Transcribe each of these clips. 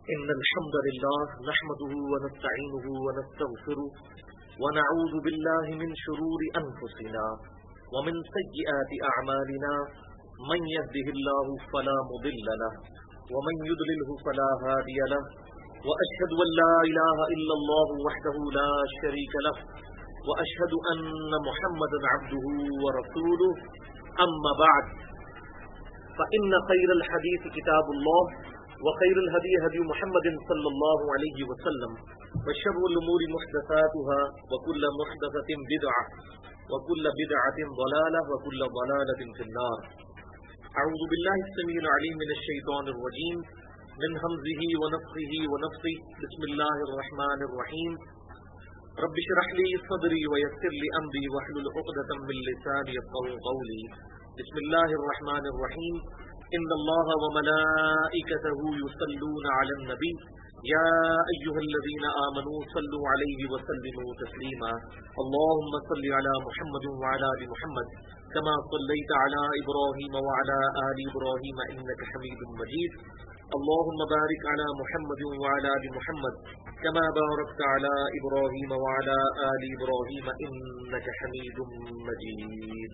إن الحمد لله نحمده ونستعينه ونستغفره ونعوذ بالله من شرور أنفسنا ومن سيئات أعمالنا من يهده الله فلا مضل له ومن يضلله فلا هادي له وأشهد أن لا إله إلا الله وحده لا شريك له وأشهد أن محمدا عبده ورسوله أما بعد فإن خير الحديث كتاب الله وخير الهدي هدي محمد صلى الله عليه وسلم وشر الأمور محدثاتها وكل محدثة بدعة وكل بدعة ضلالة وكل ضلالة في النار. أعوذ بالله السميع العليم من الشيطان الرجيم من همزه ونفخه ونفثه. بسم الله الرحمن الرحيم. رب اشرح لي صدري ويسر لي أمري واحلل عقدة من لساني يفقهوا قولي. بسم الله الرحمن الرحيم. إن الله وملائكته يصلون على النبي يا أيها الذين آمنوا صلوا عليه وسلموا تسليما. اللهم صل على محمد وعلى آل محمد كما صليت على إبراهيم وعلى آل إبراهيم إنك حميد مجيد. اللهم بارك على محمد وعلى آل محمد كما باركت على إبراهيم وعلى آل إبراهيم إنك حميد مجيد.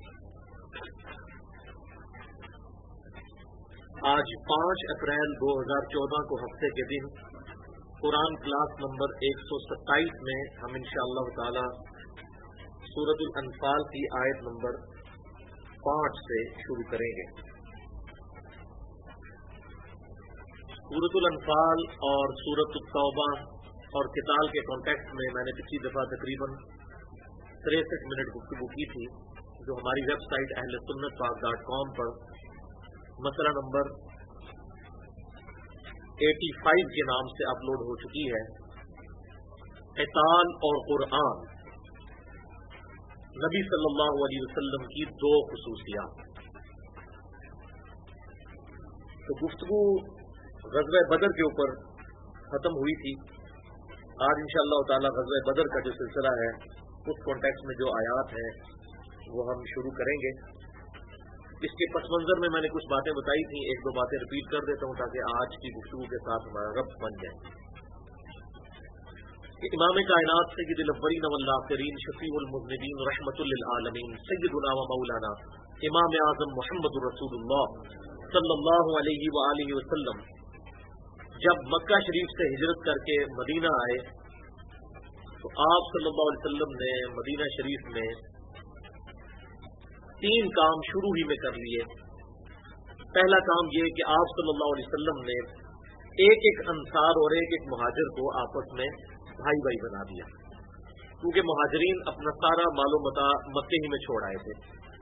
آج 5 اپریل 2014 کو ہفتے کے دن قرآن کلاس نمبر 127 میں ہم انشاءاللہ تعالی سورۃ الانفال کی آیت نمبر 5 سے شروع کریں گے. سورۃ الانفال اور سورۃ التوبہ اور قتال کے کانٹیکسٹ میں میں نے پچھلی دفعہ تقریباً 63 منٹ گفتگو کی تھی، جو ہماری ویب سائٹ اہلسنتپاک.com پر مسئلہ نمبر 85 کے نام سے اپلوڈ ہو چکی ہے. قتال اور قرآن، نبی صلی اللہ علیہ وسلم کی 2 خصوصیات. تو گفتگو غزوہ بدر کے اوپر ختم ہوئی تھی. آج انشاءاللہ تعالی غزوہ بدر کا جو سلسلہ ہے اس کانٹیکسٹ میں جو آیات ہیں وہ ہم شروع کریں گے. اس کے پس منظر میں نے کچھ باتیں بتائی تھیں، 1-2 باتیں ریپیٹ کر دیتا ہوں تاکہ آج کی گفتگو کے ساتھ ہمارا ربط بن جائے. کہ امام کائنات سید الاولین والآخرین شفیع المذنبین رحمۃ للعالمین سیدنا و مولانا امام اعظم محمد رسول اللہ صلی اللہ علیہ وآلہ وسلم جب مکہ شریف سے ہجرت کر کے مدینہ آئے تو آپ صلی اللہ علیہ وسلم نے مدینہ شریف میں 3 کام شروع ہی میں کر لیے. پہلا کام یہ کہ آپ صلی اللہ علیہ وسلم نے ایک انصار اور ایک مہاجر کو آپس میں بھائی بھائی بنا دیا، کیونکہ مہاجرین اپنا سارا مال و متاع مکے ہی میں چھوڑ آئے تھے.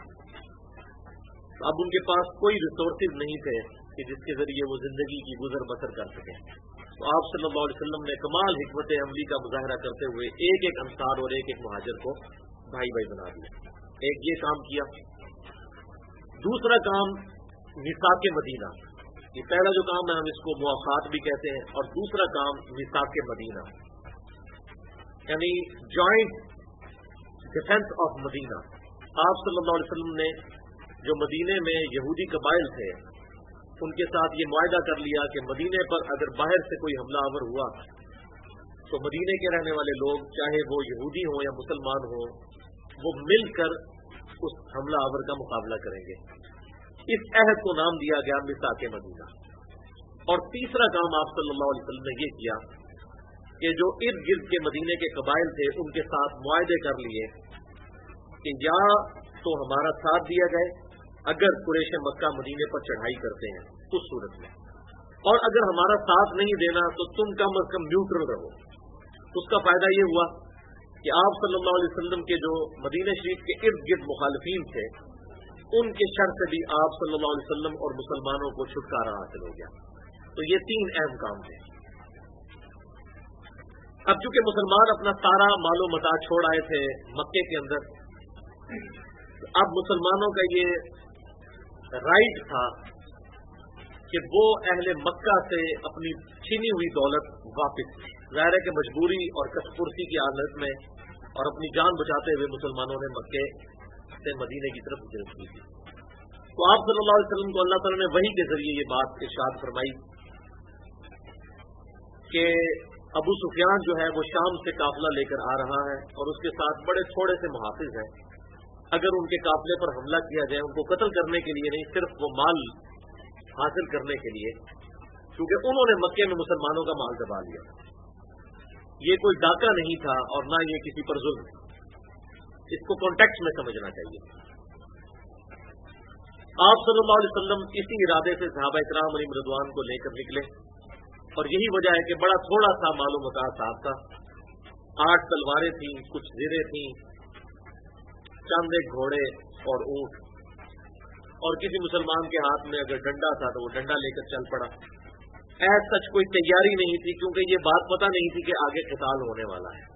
اب ان کے پاس کوئی ریسورسز نہیں تھے کہ جس کے ذریعے وہ زندگی کی گزر بسر کر سکیں. تو آپ صلی اللہ علیہ وسلم نے کمال حکمت عملی کا مظاہرہ کرتے ہوئے ایک انصار اور ایک مہاجر کو بھائی بھائی بنا دیا. ایک یہ کام کیا. دوسرا کام میثاق مدینہ. یہ پہلا جو کام ہے ہم اس کو مواخات بھی کہتے ہیں، اور دوسرا کام میثاق مدینہ یعنی جوائنٹ ڈیفنس آف مدینہ. آپ صلی اللہ علیہ وسلم نے جو مدینے میں یہودی قبائل تھے ان کے ساتھ یہ معاہدہ کر لیا کہ مدینے پر اگر باہر سے کوئی حملہ آور ہوا تو مدینے کے رہنے والے لوگ چاہے وہ یہودی ہوں یا مسلمان ہوں وہ مل کر اس حملہ آور کا مقابلہ کریں گے. اس عہد کو نام دیا گیا میثاق مدینہ. اور تیسرا کام آپ صلی اللہ علیہ وسلم نے یہ کیا کہ جو ارد گرد کے مدینے کے قبائل تھے ان کے ساتھ معاہدے کر لیے کہ یا تو ہمارا ساتھ دیا جائے اگر قریش مکہ مدینے پر چڑھائی کرتے ہیں اس صورت میں، اور اگر ہمارا ساتھ نہیں دینا تو تم کم از کم نیوٹرل رہو. اس کا فائدہ یہ ہوا کہ آپ صلی اللہ علیہ وسلم کے جو مدینہ شریف کے ارد گرد مخالفین تھے ان کے شر سے بھی آپ صلی اللہ علیہ وسلم اور مسلمانوں کو چھٹکارا حاصل ہو گیا. تو یہ 3 اہم کام تھے. اب چونکہ مسلمان اپنا سارا مال و متاع چھوڑ آئے تھے مکے کے اندر، اب مسلمانوں کا یہ رائٹ تھا کہ وہ اہل مکہ سے اپنی چھینی ہوئی دولت واپس، ظاہر ہے کہ مجبوری اور کسپرسی کی حالت میں اور اپنی جان بچاتے ہوئے مسلمانوں نے مکے سے مدینے کی طرف ہجرت کی تھی. تو آپ صلی اللہ علیہ وسلم کو اللہ تعالیٰ نے وحی کے ذریعے یہ بات ارشاد فرمائی کہ ابو سفیان جو ہے وہ شام سے قافلہ لے کر آ رہا ہے اور اس کے ساتھ بڑے تھوڑے سے محافظ ہیں. اگر ان کے قافلے پر حملہ کیا جائے، ان کو قتل کرنے کے لیے نہیں، صرف وہ مال حاصل کرنے کے لیے، کیونکہ انہوں نے مکے میں مسلمانوں کا مال دبا لیا. یہ کوئی ڈاکہ نہیں تھا اور نہ یہ کسی پر ظلم تھا. اس کو کانٹیکٹ میں سمجھنا چاہیے. آپ صلی اللہ علیہ وسلم اسی ارادے سے صحابہ اکرام علیہم رضوان کو لے کر نکلے، اور یہی وجہ ہے کہ بڑا تھوڑا سا مال و متاع صاحب تھا. 8 تلواریں تھیں، کچھ زریں تھیں، چند ایک گھوڑے اور اونٹ، اور کسی مسلمان کے ہاتھ میں اگر ڈنڈا تھا تو وہ ڈنڈا لے کر چل پڑا. ایسا سچ کوئی تیاری نہیں تھی، کیونکہ یہ بات پتہ نہیں تھی کہ آگے قتال ہونے والا ہے.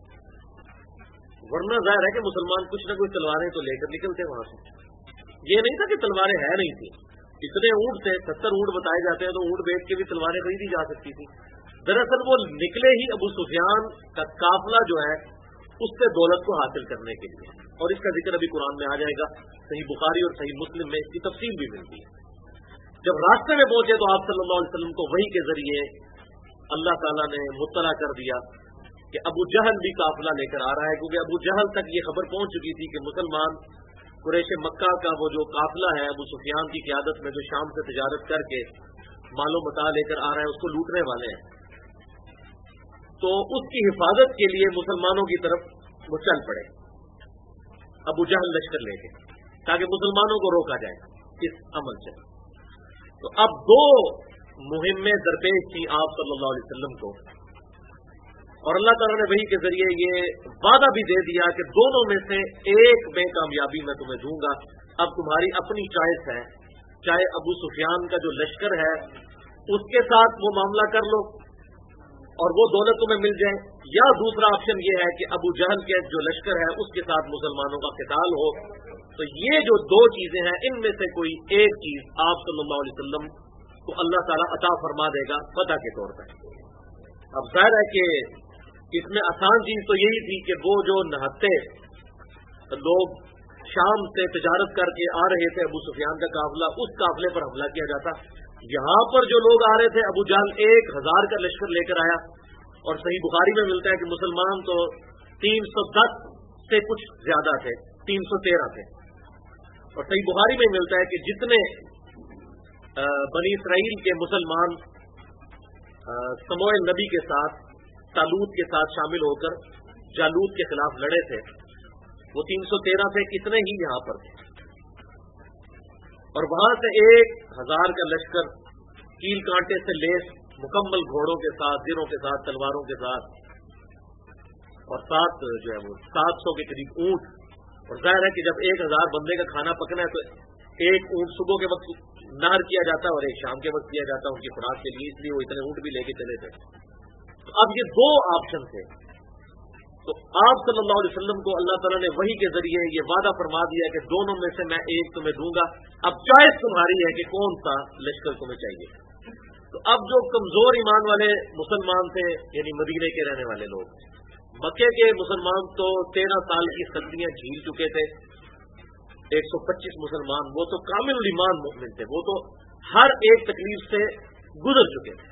ورنہ ظاہر ہے کہ مسلمان کچھ نہ کچھ تلواریں تو لے کر نکلتے وہاں سے. یہ نہیں تھا کہ تلواریں ہے نہیں تھی. اتنے اونٹ تھے، 70 اونٹ بتائے جاتے ہیں، تو اونٹ بیچ کے بھی تلواریں خریدی جا سکتی تھی. دراصل وہ نکلے ہی ابو سفیان کا قافلہ جو ہے اس سے دولت کو حاصل کرنے کے لیے، اور اس کا ذکر ابھی قرآن میں آ جائے گا. صحیح بخاری اور صحیح مسلم میں اس کی تفصیل بھی ملتی ہے. جب راستے میں پہنچے تو آپ صلی اللہ علیہ وسلم کو وحی کے ذریعے اللہ تعالیٰ نے مطلع کر دیا کہ ابو جہل بھی قافلہ لے کر آ رہا ہے، کیونکہ ابو جہل تک یہ خبر پہنچ چکی تھی کہ مسلمان قریش مکہ کا وہ جو قافلہ ہے ابو سفیان کی قیادت میں جو شام سے تجارت کر کے مال و متاع لے کر آ رہا ہے، اس کو لوٹنے والے ہیں. تو اس کی حفاظت کے لیے مسلمانوں کی طرف وہ چل پڑے ابو جہل لشکر لے کے، تاکہ مسلمانوں کو روکا جائے اس عمل سے. تو اب 2 مہمیں درپیش تھیں آپ صلی اللہ علیہ وسلم کو، اور اللہ تعالیٰ نے وحی کے ذریعے یہ وعدہ بھی دے دیا کہ دونوں میں سے ایک میں کامیابی میں تمہیں دوں گا. اب تمہاری اپنی چوائس ہے، چاہے ابو سفیان کا جو لشکر ہے اس کے ساتھ وہ معاملہ کر لو اور وہ دولت تمہیں مل جائے، یا دوسرا آپشن یہ ہے کہ ابو جہل کے جو لشکر ہے اس کے ساتھ مسلمانوں کا قتال ہو. تو یہ جو 2 چیزیں ہیں، ان میں سے کوئی ایک چیز آپ صلی اللہ علیہ وسلم کو اللہ تعالیٰ عطا فرما دے گا فتح کے طور پر. اب ظاہر ہے کہ اس میں آسان چیز تو یہی تھی کہ وہ جو نہتے لوگ شام سے تجارت کر کے آ رہے تھے ابو سفیان کا قافلہ، اس قافلے پر حملہ کیا جاتا. یہاں پر جو لوگ آ رہے تھے، ابو جہل 1000 کا لشکر لے کر آیا، اور صحیح بخاری میں ملتا ہے کہ مسلمان تو 310 سے کچھ زیادہ تھے، 313 تھے. اور صحیح بخاری میں ملتا ہے کہ جتنے بنی اسرائیل کے مسلمان سموئیل نبی کے ساتھ طالوت کے ساتھ شامل ہو کر جالوت کے خلاف لڑے تھے، وہ 313 تھے. اتنے ہی یہاں پر تھے، اور وہاں سے 1000 کا لشکر کیل کانٹے سے لیس مکمل گھوڑوں کے ساتھ، زروں کے ساتھ، تلواروں کے ساتھ، اور ساتھ جو ہے وہ 700 کے قریب اونٹ. اور ظاہر ہے کہ جب 1000 بندے کا کھانا پکنا ہے تو ایک اونٹ صبح کے وقت نہر کیا جاتا ہے اور ایک شام کے وقت کیا جاتا ہے ان کی خوراک کے لیے، اس لیے وہ اتنے اونٹ بھی لے کے چلے تھے. تو اب یہ 2 آپشن تھے. تو آپ صلی اللہ علیہ وسلم کو اللہ تعالیٰ نے وحی کے ذریعے یہ وعدہ فرما دیا کہ دونوں میں سے میں ایک تمہیں دوں گا. اب چوائس تمہاری ہے کہ کون سا لشکر تمہیں چاہیے. تو اب جو کمزور ایمان والے مسلمان تھے، یعنی مدینے کے رہنے والے لوگ، مکے کے مسلمان تو 13 سال کی سختیاں جھیل چکے تھے. 125 مسلمان، وہ تو کامل الایمان مومن تھے، وہ تو ہر ایک تکلیف سے گزر چکے تھے.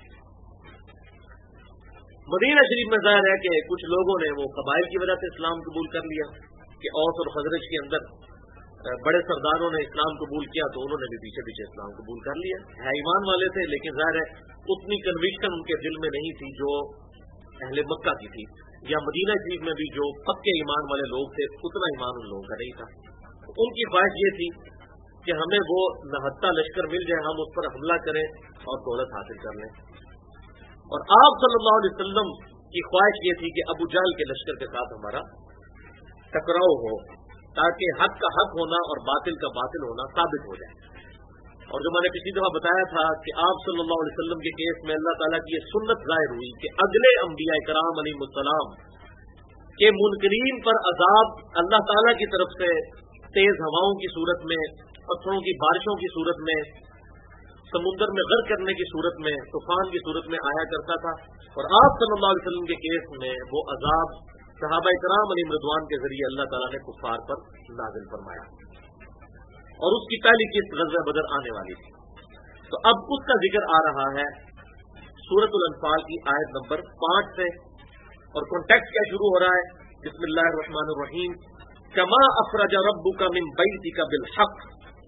مدینہ شریف میں ظاہر ہے کہ کچھ لوگوں نے وہ قبائل کی وجہ سے اسلام قبول کر لیا کہ اوس اور خزرج کے اندر بڑے سرداروں نے اسلام قبول کیا، تو انہوں نے بھی پیچھے پیچھے اسلام قبول کر لیا. ہے ایمان والے تھے، لیکن ظاہر ہے اتنی کنوکشن ان کے دل میں نہیں تھی جو اہل مکہ کی تھی، یا مدینہ شریف میں بھی جو پکے ایمان والے لوگ تھے اتنا ایمان ان لوگوں کا نہیں تھا. ان کی خواہش یہ تھی کہ ہمیں وہ نہتا لشکر مل جائے، ہم اس پر حملہ کریں اور دولت حاصل کر لیں. اور آپ صلی اللہ علیہ وسلم کی خواہش یہ تھی کہ ابو جہل کے لشکر کے ساتھ ہمارا ٹکراؤ ہو، تاکہ حق کا حق ہونا اور باطل کا باطل ہونا ثابت ہو جائے. اور جو میں نے پچھلی دفعہ بتایا تھا کہ آپ صلی اللہ علیہ وسلم کے کیس میں اللہ تعالیٰ کی یہ سنت ظاہر ہوئی کہ اگلے انبیاء کرام علیہ السلام کے منکرین پر عذاب اللہ تعالیٰ کی طرف سے تیز ہواؤں کی صورت میں، پتھروں کی بارشوں کی صورت میں، سمندر میں غرق کرنے کی صورت میں، طوفان کی صورت میں آیا کرتا تھا. اور آپ صلی اللہ علیہ وسلم کے کیس میں وہ عذاب صحابہ کرام علیہ رضوان کے ذریعے اللہ تعالیٰ نے کفار پر نازل فرمایا، اور اس کی پہلی قسط غزوہ بدر آنے والی تھی. تو اب اس کا ذکر آ رہا ہے سورۃ الانفال کی آیت نمبر 5 سے، اور کانٹیکسٹ کیا شروع ہو رہا ہے؟ بسم اللہ الرحمن الرحیم، کما اخرج ربک من بیتک بالحق،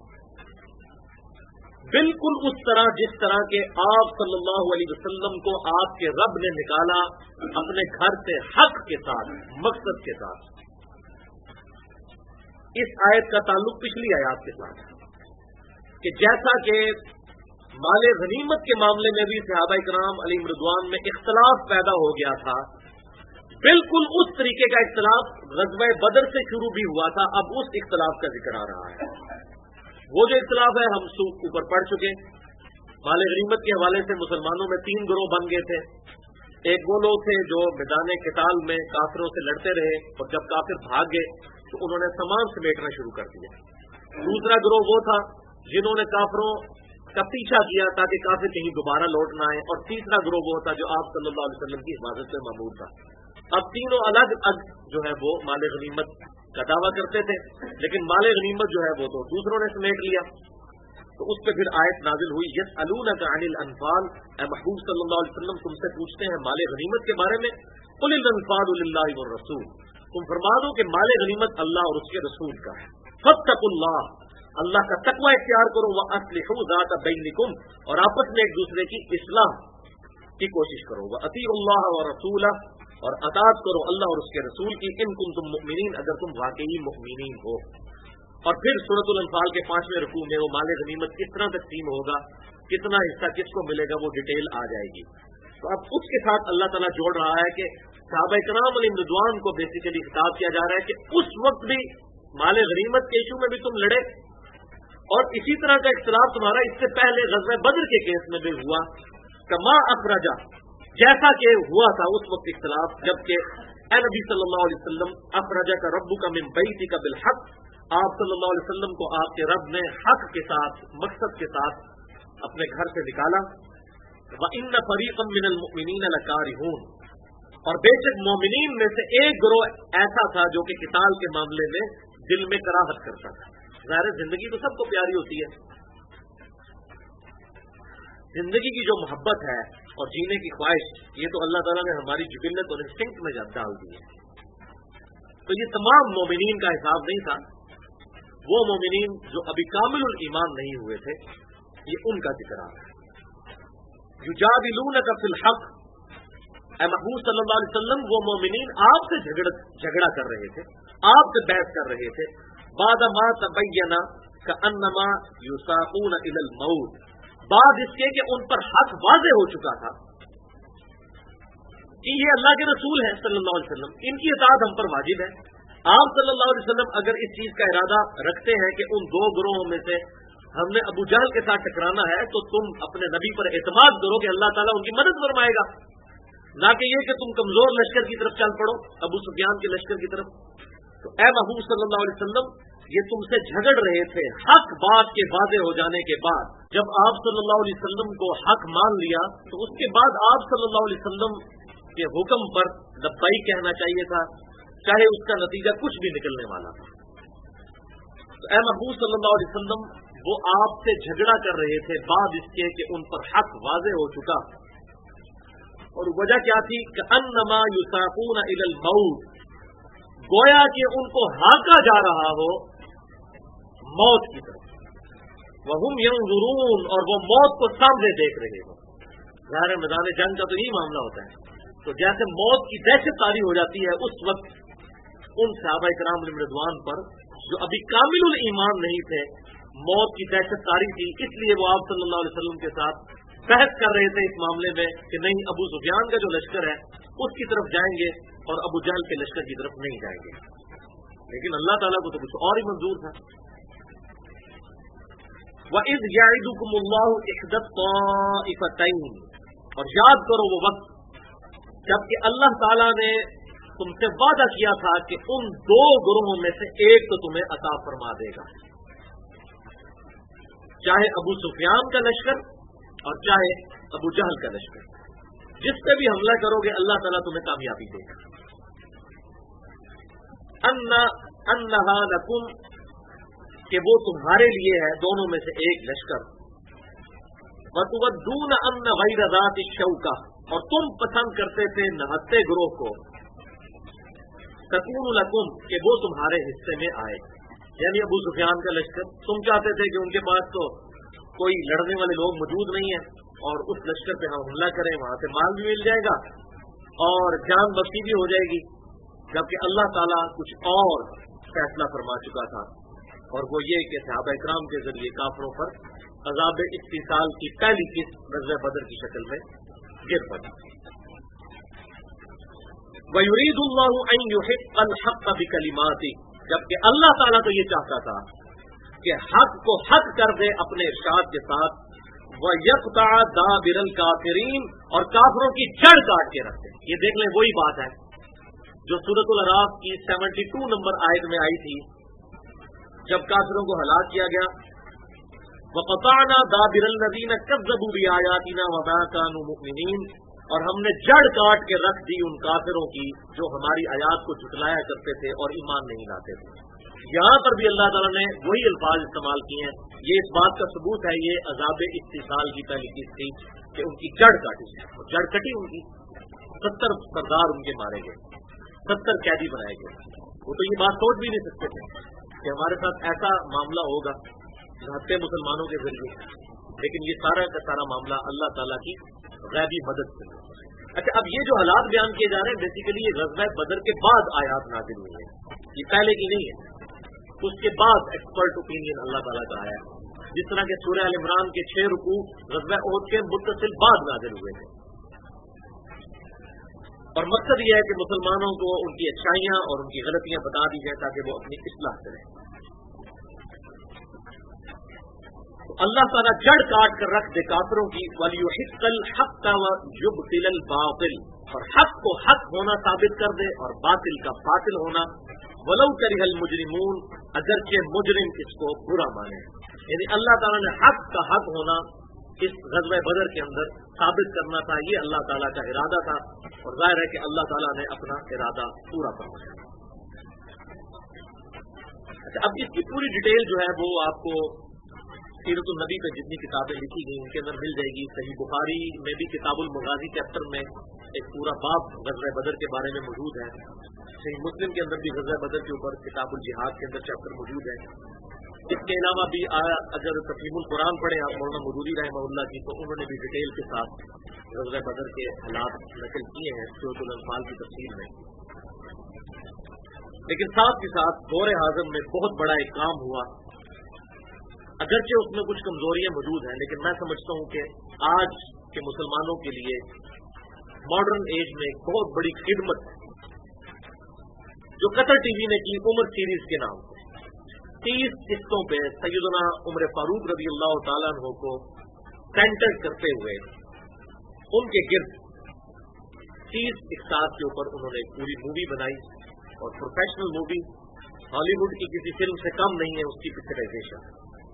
بالکل اس طرح جس طرح کے آپ صلی اللہ علیہ وسلم کو آپ کے رب نے نکالا اپنے گھر سے حق کے ساتھ، مقصد کے ساتھ۔ اس آیت کا تعلق پچھلی آیات کے ساتھ ہے کہ جیسا کہ مال غنیمت کے معاملے میں بھی صحابہ کرام علیہم رضوان میں اختلاف پیدا ہو گیا تھا، بالکل اس طریقے کا اختلاف غزوہ بدر سے شروع بھی ہوا تھا، اب اس اختلاف کا ذکر آ رہا ہے۔ وہ جو اختلاف ہے ہم اوپر پڑھ چکے۔ مال غنیمت کے حوالے سے مسلمانوں میں 3 گروہ بن گئے تھے۔ ایک وہ لوگ تھے جو میدان قتال میں کافروں سے لڑتے رہے، اور جب کافر بھاگ گئے تو انہوں نے سامان سمیٹنا شروع کر دیا۔ دوسرا گروہ وہ تھا جنہوں نے کافروں کا پیچھا کیا تاکہ کافر کہیں دوبارہ لوٹ نہ آئے، اور تیسرا گروہ وہ تھا جو آپ صلی اللہ علیہ وسلم کی حفاظت سے مامور تھا۔ اب تینوں الگ الگ جو ہے وہ مال غنیمت کا دعویٰ کرتے تھے، لیکن مال غنیمت جو ہے وہ تو دوسروں نے سمیٹ لیا۔ تو اس پہ پھر آیت نازل ہوئی، یسألونک عن الانفال، اے محبوب صلی اللہ علیہ وسلم تم سے پوچھتے ہیں مال غنیمت کے بارے میں، قل الانفال للہ والرسول، تم فرما دو کہ مال غنیمت اللہ اور اس کے رسول کا ہے۔ فاتقوا اللہ، اللہ کا تقوی اختیار کرو، واصلحوا ذات بینکم، اور آپس میں ایک دوسرے کی اصلاح کی کوشش کرو، واطیعوا اللہ ورسولہ، اور اطاعت کرو اللہ اور اس کے رسول کی، ان کنتم مؤمنین، اگر تم واقعی مؤمنین ہو۔ اور پھر سورۃ الانفال کے 5ویں رکوع میں وہ مال غنیمت کس طرح تقسیم ہوگا، کتنا حصہ کس کو ملے گا، وہ ڈیٹیل آ جائے گی۔ تو اب اس کے ساتھ اللہ تعالیٰ جوڑ رہا ہے کہ صحابہ کرام علیہم رضوان کو بیسیکلی خطاب کیا جا رہا ہے کہ اس وقت بھی مال غنیمت کے ایشو میں بھی تم لڑے، اور اسی طرح کا اختلاف تمہارا اس سے پہلے غزوہ بدر کے کیس میں بھی ہوا، کما اخرجا، جیسا کہ ہوا تھا اس وقت اختلاف، جبکہ اے نبی صلی اللہ علیہ وسلم اخرجک ربک من بیتک بالحق، آپ صلی اللہ علیہ وسلم کو آپ کے رب نے حق کے ساتھ، مقصد کے ساتھ اپنے گھر سے نکالا۔ وَإِنَّ فَرِيقًا مِّنَ الْمُؤْمِنِينَ لَكَارِهُونَ، اور بے شک مومنین میں سے ایک گروہ ایسا تھا جو کہ قتال کے معاملے میں دل میں کراہت کرتا تھا۔ ظاہر زندگی تو سب کو پیاری ہوتی ہے، زندگی کی جو محبت ہے اور جینے کی خواہش، یہ تو اللہ تعالیٰ نے ہماری جبلت اور انسٹنکٹ میں ڈال دی ہے۔ تو یہ تمام مومنین کا حساب نہیں تھا، وہ مومنین جو ابھی کامل الایمان نہیں ہوئے تھے، یہ ان کا ذکر آ رہا ہے۔ یجادلونک فی الحق، اے محبوب صلی اللہ علیہ وسلم وہ مومنین آپ سے جھگڑا کر رہے تھے، آپ سے بحث کر رہے تھے، بعد ما تبین کانما یساقون الی الموت، بعد اس کے کہ ان پر حق واضح ہو چکا تھا کہ یہ اللہ کے رسول ہیں صلی اللہ علیہ وسلم، ان کی اطاعت ہم پر واجب ہے۔ آپ صلی اللہ علیہ وسلم اگر اس چیز کا ارادہ رکھتے ہیں کہ ان 2 گروہوں میں سے ہم نے ابو جہل کے ساتھ ٹکرانا ہے، تو تم اپنے نبی پر اعتماد کرو کہ اللہ تعالیٰ ان کی مدد فرمائے گا، نہ کہ یہ کہ تم کمزور لشکر کی طرف چل پڑو، ابو سفیان کے لشکر کی طرف۔ تو اے محبوب صلی اللہ علیہ وسلم یہ تم سے جھگڑ رہے تھے حق بات کے واضح ہو جانے کے بعد، جب آپ صلی اللہ علیہ وسلم کو حق مان لیا تو اس کے بعد آپ صلی اللہ علیہ وسلم کے حکم پر لبیک کہنا چاہیے تھا، چاہے اس کا نتیجہ کچھ بھی نکلنے والا تھا۔ تو اے محبوب صلی اللہ علیہ وسلم وہ آپ سے جھگڑا کر رہے تھے بعد اس کے کہ ان پر حق واضح ہو چکا، اور وجہ کیا تھی کہ انما یساقون الی الموت، گویا کہ ان کو ہانکا جا رہا ہو موت کی طرف، وہم ینظرون، اور وہ موت کو سامنے دیکھ رہے ہو۔ ظاہر میدان جنگ کا تو یہی معاملہ ہوتا ہے، تو جیسے موت کی دہشت طاری ہو جاتی ہے، اس وقت ان صحابہ کرام علیہم رضوان پر جو ابھی کامل الایمان نہیں تھے، موت کی دہشت طاری تھی، اس لیے وہ آپ صلی اللہ علیہ وسلم کے ساتھ بحث کر رہے تھے اس معاملے میں کہ نہیں، ابو سفیان کا جو لشکر ہے اس کی طرف جائیں گے اور ابو جہل کے لشکر کی طرف نہیں جائیں گے، لیکن اللہ تعالیٰ کو تو کچھ اور ہی منظور تھا۔ وَإِذْ يَعِدُكُمُ اللَّهُ إِحْدَى الطَّائِفَتَيْنِ، اور یاد کرو وہ وقت جبکہ اللہ تعالیٰ نے تم سے وعدہ کیا تھا کہ ان 2 گروہوں میں سے ایک تو تمہیں عطا فرما دے گا، چاہے ابو سفیان کا لشکر اور چاہے ابو جہل کا لشکر، جس پہ بھی حملہ کرو گے اللہ تعالیٰ تمہیں کامیابی دے گا۔ انہا لکم، کہ وہ تمہارے لیے ہے، دونوں میں سے ایک لشکر، وَتُوَدُّونَ أَنَّ غَيْرَ ذَاتِ الشَّوْكَةِ، اور تم پسند کرتے تھے نہتے گروہ کو، تَكُونُ لَكُمْ، کہ وہ تمہارے حصے میں آئے، یعنی ابو سفیان کا لشکر تم چاہتے تھے کہ ان کے پاس تو کوئی لڑنے والے لوگ موجود نہیں ہیں اور اس لشکر پہ ہم حملہ کریں، وہاں سے مال بھی مل جائے گا اور جان بخشی بھی ہو جائے گی، جبکہ اللہ تعالیٰ کچھ اور فیصلہ فرما چکا تھا، اور وہ یہ کہ صحابہ اکرام کے ذریعے کافروں پر عذاب استیصال کی پہلی قسط غزوہ بدر کی شکل میں گر پڑی۔ وَيُرِيدُ اللَّهُ أَن يُحِقَّ الْحَقَّ بِكَلِمَاتِهِ، جبکہ اللہ تعالیٰ تو یہ چاہتا تھا کہ حق کو حق کر دے اپنے ارشاد کے ساتھ، وَيَقْطَعَ دَابِرَ الْكَافِرِينَ، اور کافروں کی جڑ کاٹ کے رکھ دے۔ یہ دیکھ لیں وہی بات ہے جو سورۃ الاعراف کی 72 نمبر آیت میں آئی تھی، جب کافروں کو ہلاک کیا گیا، وَقَطَعْنَا دَابِرَ الَّذِينَ كَذَّبُوا بِآيَاتِنَا وَمَا كَانُوا مُؤْمِنِينَ، اور ہم نے جڑ کاٹ کے رکھ دی ان کافروں کی جو ہماری آیات کو جھٹلایا کرتے تھے اور ایمان نہیں لاتے تھے۔ یہاں پر بھی اللہ تعالیٰ نے وہی الفاظ استعمال کیے ہیں، یہ اس بات کا ثبوت ہے، یہ عذاب استیصال کی پہلی چیز تھی کہ ان کی جڑ کاٹی، اور جڑ کٹی ان کی، 70 سردار ان کے مارے گئے، 70 قیدی بنائے گئے۔ وہ تو یہ بات سوچ بھی نہیں سکتے تھے کہ ہمارے ساتھ ایسا معاملہ ہوگا ہفتے مسلمانوں کے ذریعے، لیکن یہ سارا کا سارا معاملہ اللہ تعالیٰ کی غیبی مدد سے۔ اچھا، اب یہ جو حالات بیان کیے جا رہے ہیں بیسیکلی یہ غزوہ بدر کے بعد آیات نازل ہوئی ہیں، یہ پہلے کی نہیں ہے، اس کے بعد ایکسپرٹ اوپینین اللہ تعالیٰ کا آیا، جس طرح کہ سورہ ال عمران کے 6 رکوع غزوہ احد کے متصل بعد نازل ہوئے تھے، اور مقصد یہ ہے کہ مسلمانوں کو ان کی اچھائیاں اور ان کی غلطیاں بتا دی جائے تاکہ وہ اپنی اصلاح کریں۔ اللہ تعالیٰ جڑ کاٹ کر رکھ دے کافروں کی، وَلِيُحِقَّ الْحَقَّ وَيُبْطِلَ الْبَاطِلَ، اور حق کو حق ہونا ثابت کر دے اور باطل کا باطل ہونا، وَلَوْ كَرِهَ الْمُجْرِمُونَ، اگرچہ مجرم اس کو برا مانے۔ یعنی اللہ تعالیٰ نے حق کا حق ہونا اس غزوہ بدر کے اندر ثابت کرنا تھا، یہ اللہ تعالیٰ کا ارادہ تھا، اور ظاہر ہے کہ اللہ تعالیٰ نے اپنا ارادہ پورا فرمایا۔ اچھا، اب اس کی پوری ڈیٹیل جو ہے وہ آپ کو سیرت النبی پہ جتنی کتابیں لکھی گئی ان کے اندر مل جائے گی۔ صحیح بخاری میں بھی کتاب المغازی چیپٹر میں ایک پورا باب غزوہ بدر کے بارے میں موجود ہے، صحیح مسلم کے اندر بھی غزوہ بدر کے اوپر کتاب الجہاد کے اندر چیپٹر موجود ہے۔ اس کے علاوہ بھی اگر تفہیم القرآن پڑھیں آپ مولانا مودودی رحمہ اللہ کی، تو انہوں نے بھی ڈیٹیل کے ساتھ غزوہ بدر کے حالات نقل کیے ہیں سورۃ الانفال کی تفسیر میں۔ لیکن ساتھ کے ساتھ دور حاضر میں بہت بڑا ایک کام ہوا، اگرچہ اس میں کچھ کمزوریاں موجود ہیں، لیکن میں سمجھتا ہوں کہ آج کے مسلمانوں کے لیے ماڈرن ایج میں ایک بہت بڑی خدمت جو قطر ٹی وی نے کی عمر سیریز کے نام سے 30 قسطوں پہ سیدنا عمر فاروق رضی اللہ تعالیٰ عنہ کو سینٹر کرتے ہوئے ان کے گرد 30 اقساط کے اوپر انہوں نے ایک پوری مووی بنائی، اور پروفیشنل مووی، ہالی ووڈ کی کسی فلم سے کم نہیں ہے اس کی پکچرائزیشن۔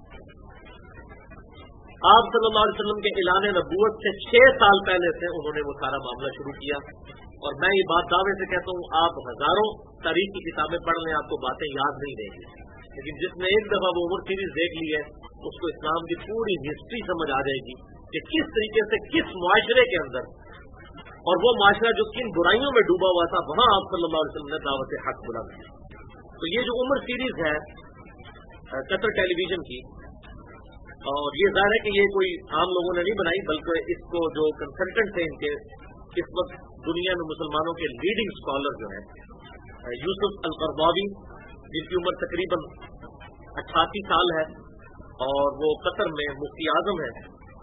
آپ صلی اللہ علیہ وسلم کے اعلان نبوت سے 6 سال پہلے سے انہوں نے وہ سارا معاملہ شروع کیا، اور میں یہ بات دعوے سے کہتا ہوں آپ ہزاروں تاریخ کی کتابیں پڑھ لیں آپ کو باتیں یاد نہیں رہیں گی، لیکن جس نے ایک دفعہ وہ عمر سیریز دیکھ لی ہے اس کو اسلام کی پوری ہسٹری سمجھ آ جائے گی کہ کس طریقے سے کس معاشرے کے اندر، اور وہ معاشرہ جو کن برائیوں میں ڈوبا ہوا تھا، وہاں آپ صلی اللہ علیہ وسلم نے دعوت حق بلند کی۔ تو یہ جو عمر سیریز ہے قطر ٹیلی ویژن کی، اور یہ ظاہر ہے کہ یہ کوئی عام لوگوں نے نہیں بنائی، بلکہ اس کو جو کنسلٹنٹ تھے ان کے اس وقت دنیا میں مسلمانوں کے لیڈنگ اسکالر جو ہیں یوسف القرضاوی، جن کی عمر تقریباً 88 سال ہے اور وہ قطر میں مفتی اعظم ہے۔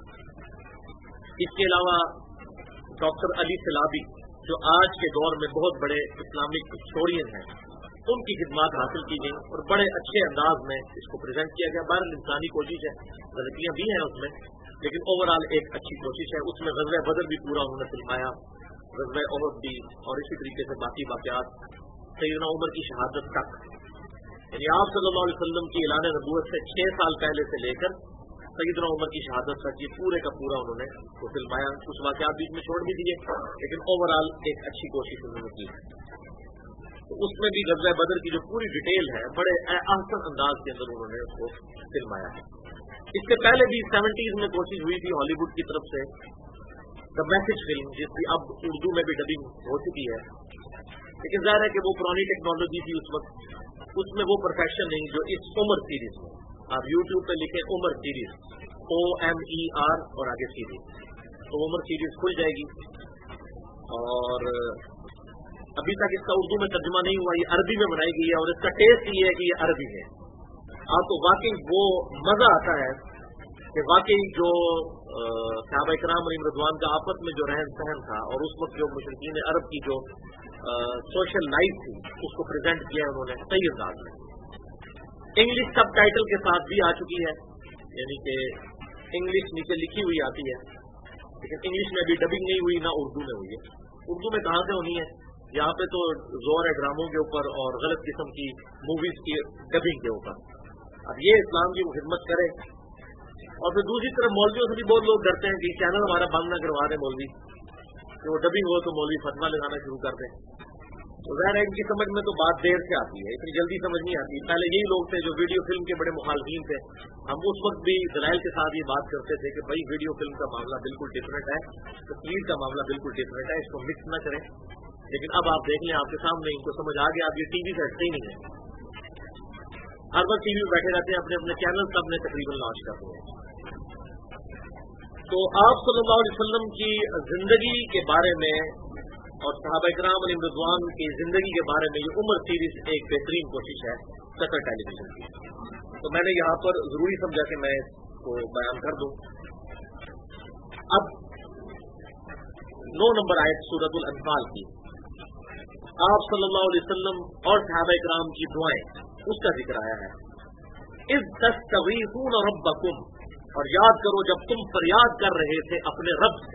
اس کے علاوہ ڈاکٹر علی سلابی جو آج کے دور میں بہت بڑے اسلامک ہسٹورین ہیں، ان کی خدمات حاصل کی گئی اور بڑے اچھے انداز میں اس کو پریزنٹ کیا گیا۔ بہرحال انسانی کوشش ہے، غلطیاں بھی ہیں اس میں، لیکن اوور آل ایک اچھی کوشش ہے۔ اس میں غزوہ بدر بھی پورا انہوں نے فلمایا، غزوہ احد بھی، اور اسی طریقے سے باقی واقعات سیدنا عمر کی شہادت تک، یعنی آپ صلی اللہ علیہ وسلم کی اعلان نبوت سے 6 سال پہلے سے لے کر سیدنا عمر کی شہادت تک یہ پورے کا پورا انہوں نے وہ فلمایا۔ کچھ واقعات بیچ میں چھوڑ بھی دیے، لیکن اوور آل ایک اچھی کوشش انہوں نے کی ہے۔ تو اس میں بھی غزوہ بدر کی جو پوری ڈیٹیل ہے بڑے احسن انداز کے اندر انہوں نے اس کو فلمایا ہے۔ اس سے پہلے بھی 70s میں کوشش ہوئی تھی ہالی ووڈ کی طرف سے دا میسج فلم، جس کی اب اردو میں بھی ڈبنگ ہو چکی ہے، لیکن ظاہر ہے کہ وہ پرانی ٹیکنالوجی تھی اس وقت، اس میں وہ پرفیکشن نہیں جو اس عمر سیریز میں. آپ یوٹیوب پہ لکھیں عمر سیریز، OMER اور آگے سیریز، تو عمر سیریز کھل جائے گی. اور ابھی تک اس کا اردو میں ترجمہ نہیں ہوا، یہ عربی میں بنائی گئی ہے، اور اس کا ٹیسٹ یہ ہے کہ یہ عربی ہے. آپ کو واقعی وہ مزہ آتا ہے کہ واقعی جو صحابہ کرام علیہم رضوان کا آپس میں جو رہن سہن تھا، اور اس وقت جو مشرکین عرب کی جو سوشل لائف تھی، اس کو پریزنٹ کیا انہوں نے صحیح انداز میں. انگلش سب ٹائٹل کے ساتھ بھی آ چکی ہے، یعنی کہ انگلش نیچے لکھی ہوئی آتی ہے، لیکن انگلش میں ابھی ڈبنگ نہیں ہوئی، نہ اردو میں ہوئی ہے. اردو میں کہاں سے ہونی ہے؟ یہاں پہ تو زور ہے ڈراموں کے اوپر اور غلط قسم کی موویز کی ڈبنگ کے اوپر. اب یہ اسلام کی خدمت کرے. اور پھر دوسری طرف مولویوں سے بھی بہت لوگ ڈرتے ہیں کہ چینل ہمارا بند نہ کروا دیں مولوی، کہ وہ ڈبنگ ہو تو مولوی فتوا لگانا شروع کر دیں. تو ظاہر ہے ان کی سمجھ میں تو بات دیر سے آتی ہے، اتنی جلدی سمجھ نہیں آتی. پہلے یہی لوگ تھے جو ویڈیو فلم کے بڑے مخالفین تھے، ہم اس وقت بھی دلائل کے ساتھ یہ بات کرتے تھے کہ بھائی ویڈیو فلم کا معاملہ بالکل ڈفرینٹ ہے، تصویر کا معاملہ بالکل ڈفرینٹ ہے، اس کو مکس نہ کریں. لیکن اب آپ دیکھ لیں آپ کے سامنے ان کو سمجھ آ گیا. اب یہ ٹی وی سے ہٹتے ہی نہیں ہے، ہر وقت ٹی وی میں بیٹھے رہتے ہیں، اپنے اپنے چینل سب نے تقریباً لانچ کر دیے. تو آپ صلی اللہ علیہ وسلم کی زندگی کے بارے میں اور صحابہ کرام علیہ رضوان کی زندگی کے بارے میں یہ عمر سیریز ایک بہترین کوشش ہے قطر ٹیلی ویژن کی. تو میں نے یہاں پر ضروری سمجھا کہ میں اس کو بیان کر دوں. اب 9 نمبر آیت سورۃ الانفال کی، آپ صلی اللہ علیہ وسلم اور صحابہ کرام کی دعائیں، اس کا ذکر آیا ہے. اذ تستغیثون ربکم، اور یاد کرو جب تم فریاد کر رہے تھے اپنے رب سے،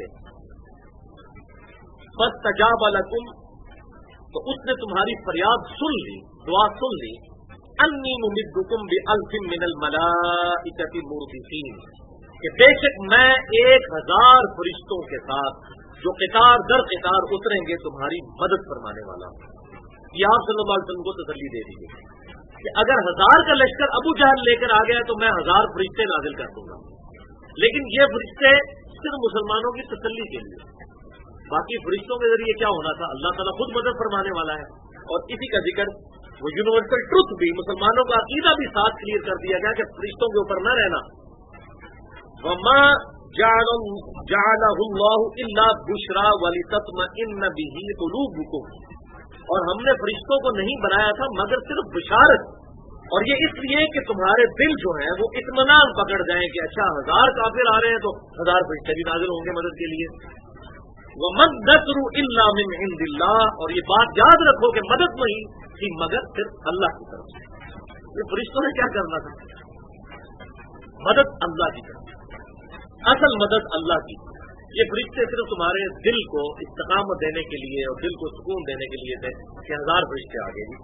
فاستجاب لکم، تو اس نے تمہاری فریاد سن لی، دعا سن لی. انی ممدکم بألف من الملائکۃ مردفین، کہ بے شک میں 1000 فرشتوں کے ساتھ جو قطار در قطار اتریں گے تمہاری مدد فرمانے والا. یہ آپ صلی اللہ علیہ وسلم کو تسلی دے دیجیے کہ اگر 1000 کا لشکر ابو جہل لے کر آ گیا تو میں 1000 فرشتے نازل کر دوں گا. لیکن یہ فرشتے صرف مسلمانوں کی تسلی کے لیے، باقی فرشتوں کے ذریعے کیا ہونا تھا؟ اللہ تعالیٰ خود مدد فرمانے والا ہے. اور اسی کا ذکر وہ یونیورسل ٹروتھ بھی، مسلمانوں کا عقیدہ بھی ساتھ کلیئر کر دیا گیا کہ فرشتوں کے اوپر نہ رہنا. وما جعلہ اللہ الا بشرا ولتطمئن بہ قلوبکم، اور ہم نے فرشتوں کو نہیں بنایا تھا مگر صرف بشارت، اور یہ اس لیے کہ تمہارے دل جو ہیں وہ اطمینان پکڑ جائیں کہ اچھا 1000 کافر آ رہے ہیں تو 1000 فرشتے بھی نازل ہوں گے مدد کے لیے. وَمَن نَّصْرُ إِلَّا مِنْ عِنْدِ اللَّهِ، اور یہ بات یاد رکھو کہ مدد نہیں تھی مگر صرف اللہ کی طرف سے. یہ فرشتوں نے کیا کرنا تھا؟ مدد اللہ کی طرف، اصل مدد اللہ کی. یہ فرشتے صرف تمہارے دل کو استقامت دینے کے لیے اور دل کو سکون دینے کے لیے تھے کہ 1000 فرشتے آ گئے.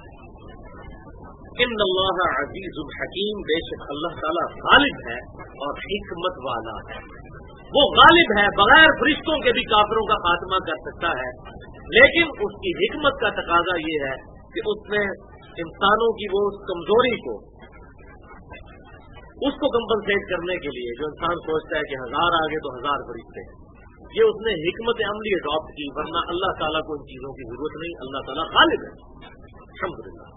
ان اللہ عزیز الحکیم، بے شک اللہ تعالیٰ غالب ہے اور حکمت والا ہے. وہ غالب ہے، بغیر فرشتوں کے بھی کافروں کا خاتمہ کر سکتا ہے، لیکن اس کی حکمت کا تقاضا یہ ہے کہ اس نے انسانوں کی وہ کمزوری کو، اس کو کمپنسیٹ کرنے کے لیے جو انسان سوچتا ہے کہ 1000 آگے تو 1000 فرشتے، یہ اس نے حکمت عملی اڈاپٹ کی. ورنہ اللہ تعالیٰ کو ان چیزوں کی ضرورت نہیں، اللہ تعالیٰ غالب ہے. الحمدللہ.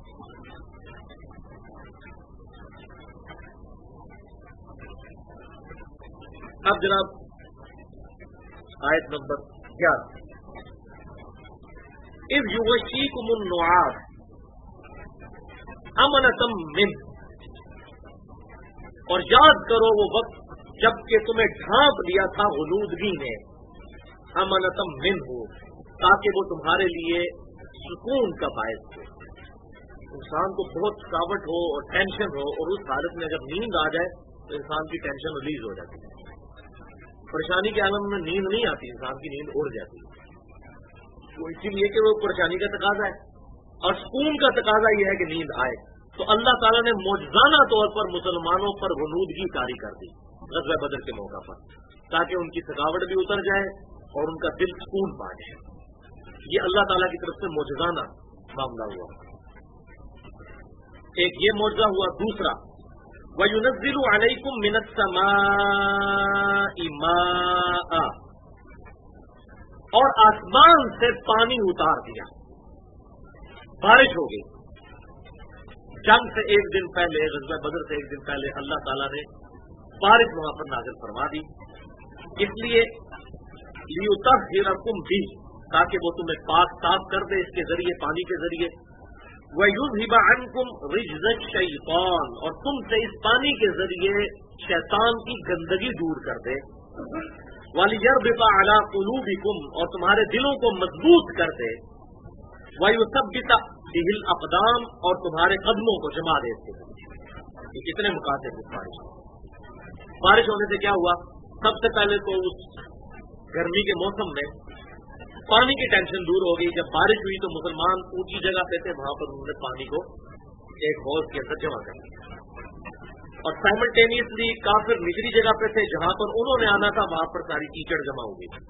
اب جناب آیت نمبر 11، اذ یغشیکم النعاس امنۃ منہ، اور یاد کرو وہ وقت جب کہ تمہیں ڈھانپ دیا تھا غنودگی نے، امنۃ منہ، تاکہ وہ تمہارے لیے سکون کا باعث ہو. انسان کو بہت تھکاوٹ ہو اور ٹینشن ہو، اور اس حالت میں جب نیند آ جائے تو انسان کی ٹینشن ریلیز ہو جاتی ہے. پریشانی کے عالم میں نیند نہیں آتی، انسان کی نیند اڑ جاتی ہے. وہ اسی لیے کہ وہ پریشانی کا تقاضا ہے، اور سکون کا تقاضا یہ ہے کہ نیند آئے. تو اللہ تعالیٰ نے معجزانہ طور پر مسلمانوں پر غنودگی طاری کر دی غزوہ بدر کے موقع پر، تاکہ ان کی تھکاوٹ بھی اتر جائے اور ان کا دل سکون پا جائے. یہ اللہ تعالیٰ کی طرف سے معجزانہ معاملہ ہوا. ایک یہ معجزہ ہوا. دوسرا وَيُنَزِّلُ عَلَيْكُم مِّنَ السَّمَاءِ مَاءً، اور آسمان سے پانی اتار دیا، بارش ہو گئی۔ جنگ سے ایک دن پہلے، غزوہ بدر سے ایک دن پہلے اللہ تعالیٰ نے بارش وہاں پر نازل فرما دی، اس لیے لِيُطَهِّرَكُم بِهِ، تاکہ وہ تمہیں پاک صاف کر دے اس کے ذریعے، پانی کے ذریعے۔ وَيُذْهِبَ عَنْكُمْ رِجْزَ الشَّيْطَانِ، اور تم سے اس پانی کے ذریعے شیطان کی گندگی دور کر دے۔ وَلِيَرْبِطَ عَلَى قُلُوبِكُمْ، اور تمہارے دلوں کو مضبوط کر دے۔ وَيُثَبِّتَ بِهِ الْأَقْدَامَ، اور تمہارے قدموں کو جما دے۔ یہ کتنے مقاصد ہیں بارش ہونے سے کیا ہوا؟ سب سے پہلے تو اس گرمی کے موسم میں پانی کی ٹینشن دور ہو گئی۔ جب بارش ہوئی تو مسلمان اونچی جگہ پہ تھے، وہاں پر انہوں نے پانی کو ایک حوض کے اندر جمع کر دیا، اور سائملٹینیسلی کافر نچلی جگہ پہ تھے جہاں پر انہوں نے آنا تھا، وہاں پر ساری کیچڑ جمع ہو گئی۔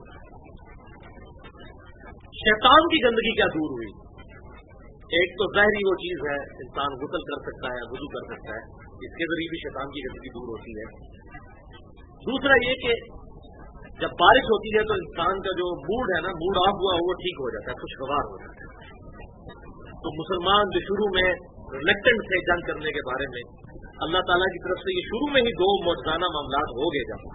شیطان کی گندگی کیا دور ہوئی؟ ایک تو ظاہری وہ چیز ہے، انسان غسل کر سکتا ہے، وضو کر سکتا ہے، اس کے ذریعے بھی شیطان کی گندگی دور ہوتی ہے۔ دوسرا یہ کہ جب بارش ہوتی ہے تو انسان کا جو موڈ ہے نا، موڈ آف ہوا وہ ٹھیک ہو جاتا ہے، خوشگوار ہو جاتا ہے۔ تو مسلمان جو شروع میں ریلیکٹنٹ تھے جنگ کرنے کے بارے میں، اللہ تعالیٰ کی طرف سے یہ شروع میں ہی دو معجزانہ معاملات ہو گئے جب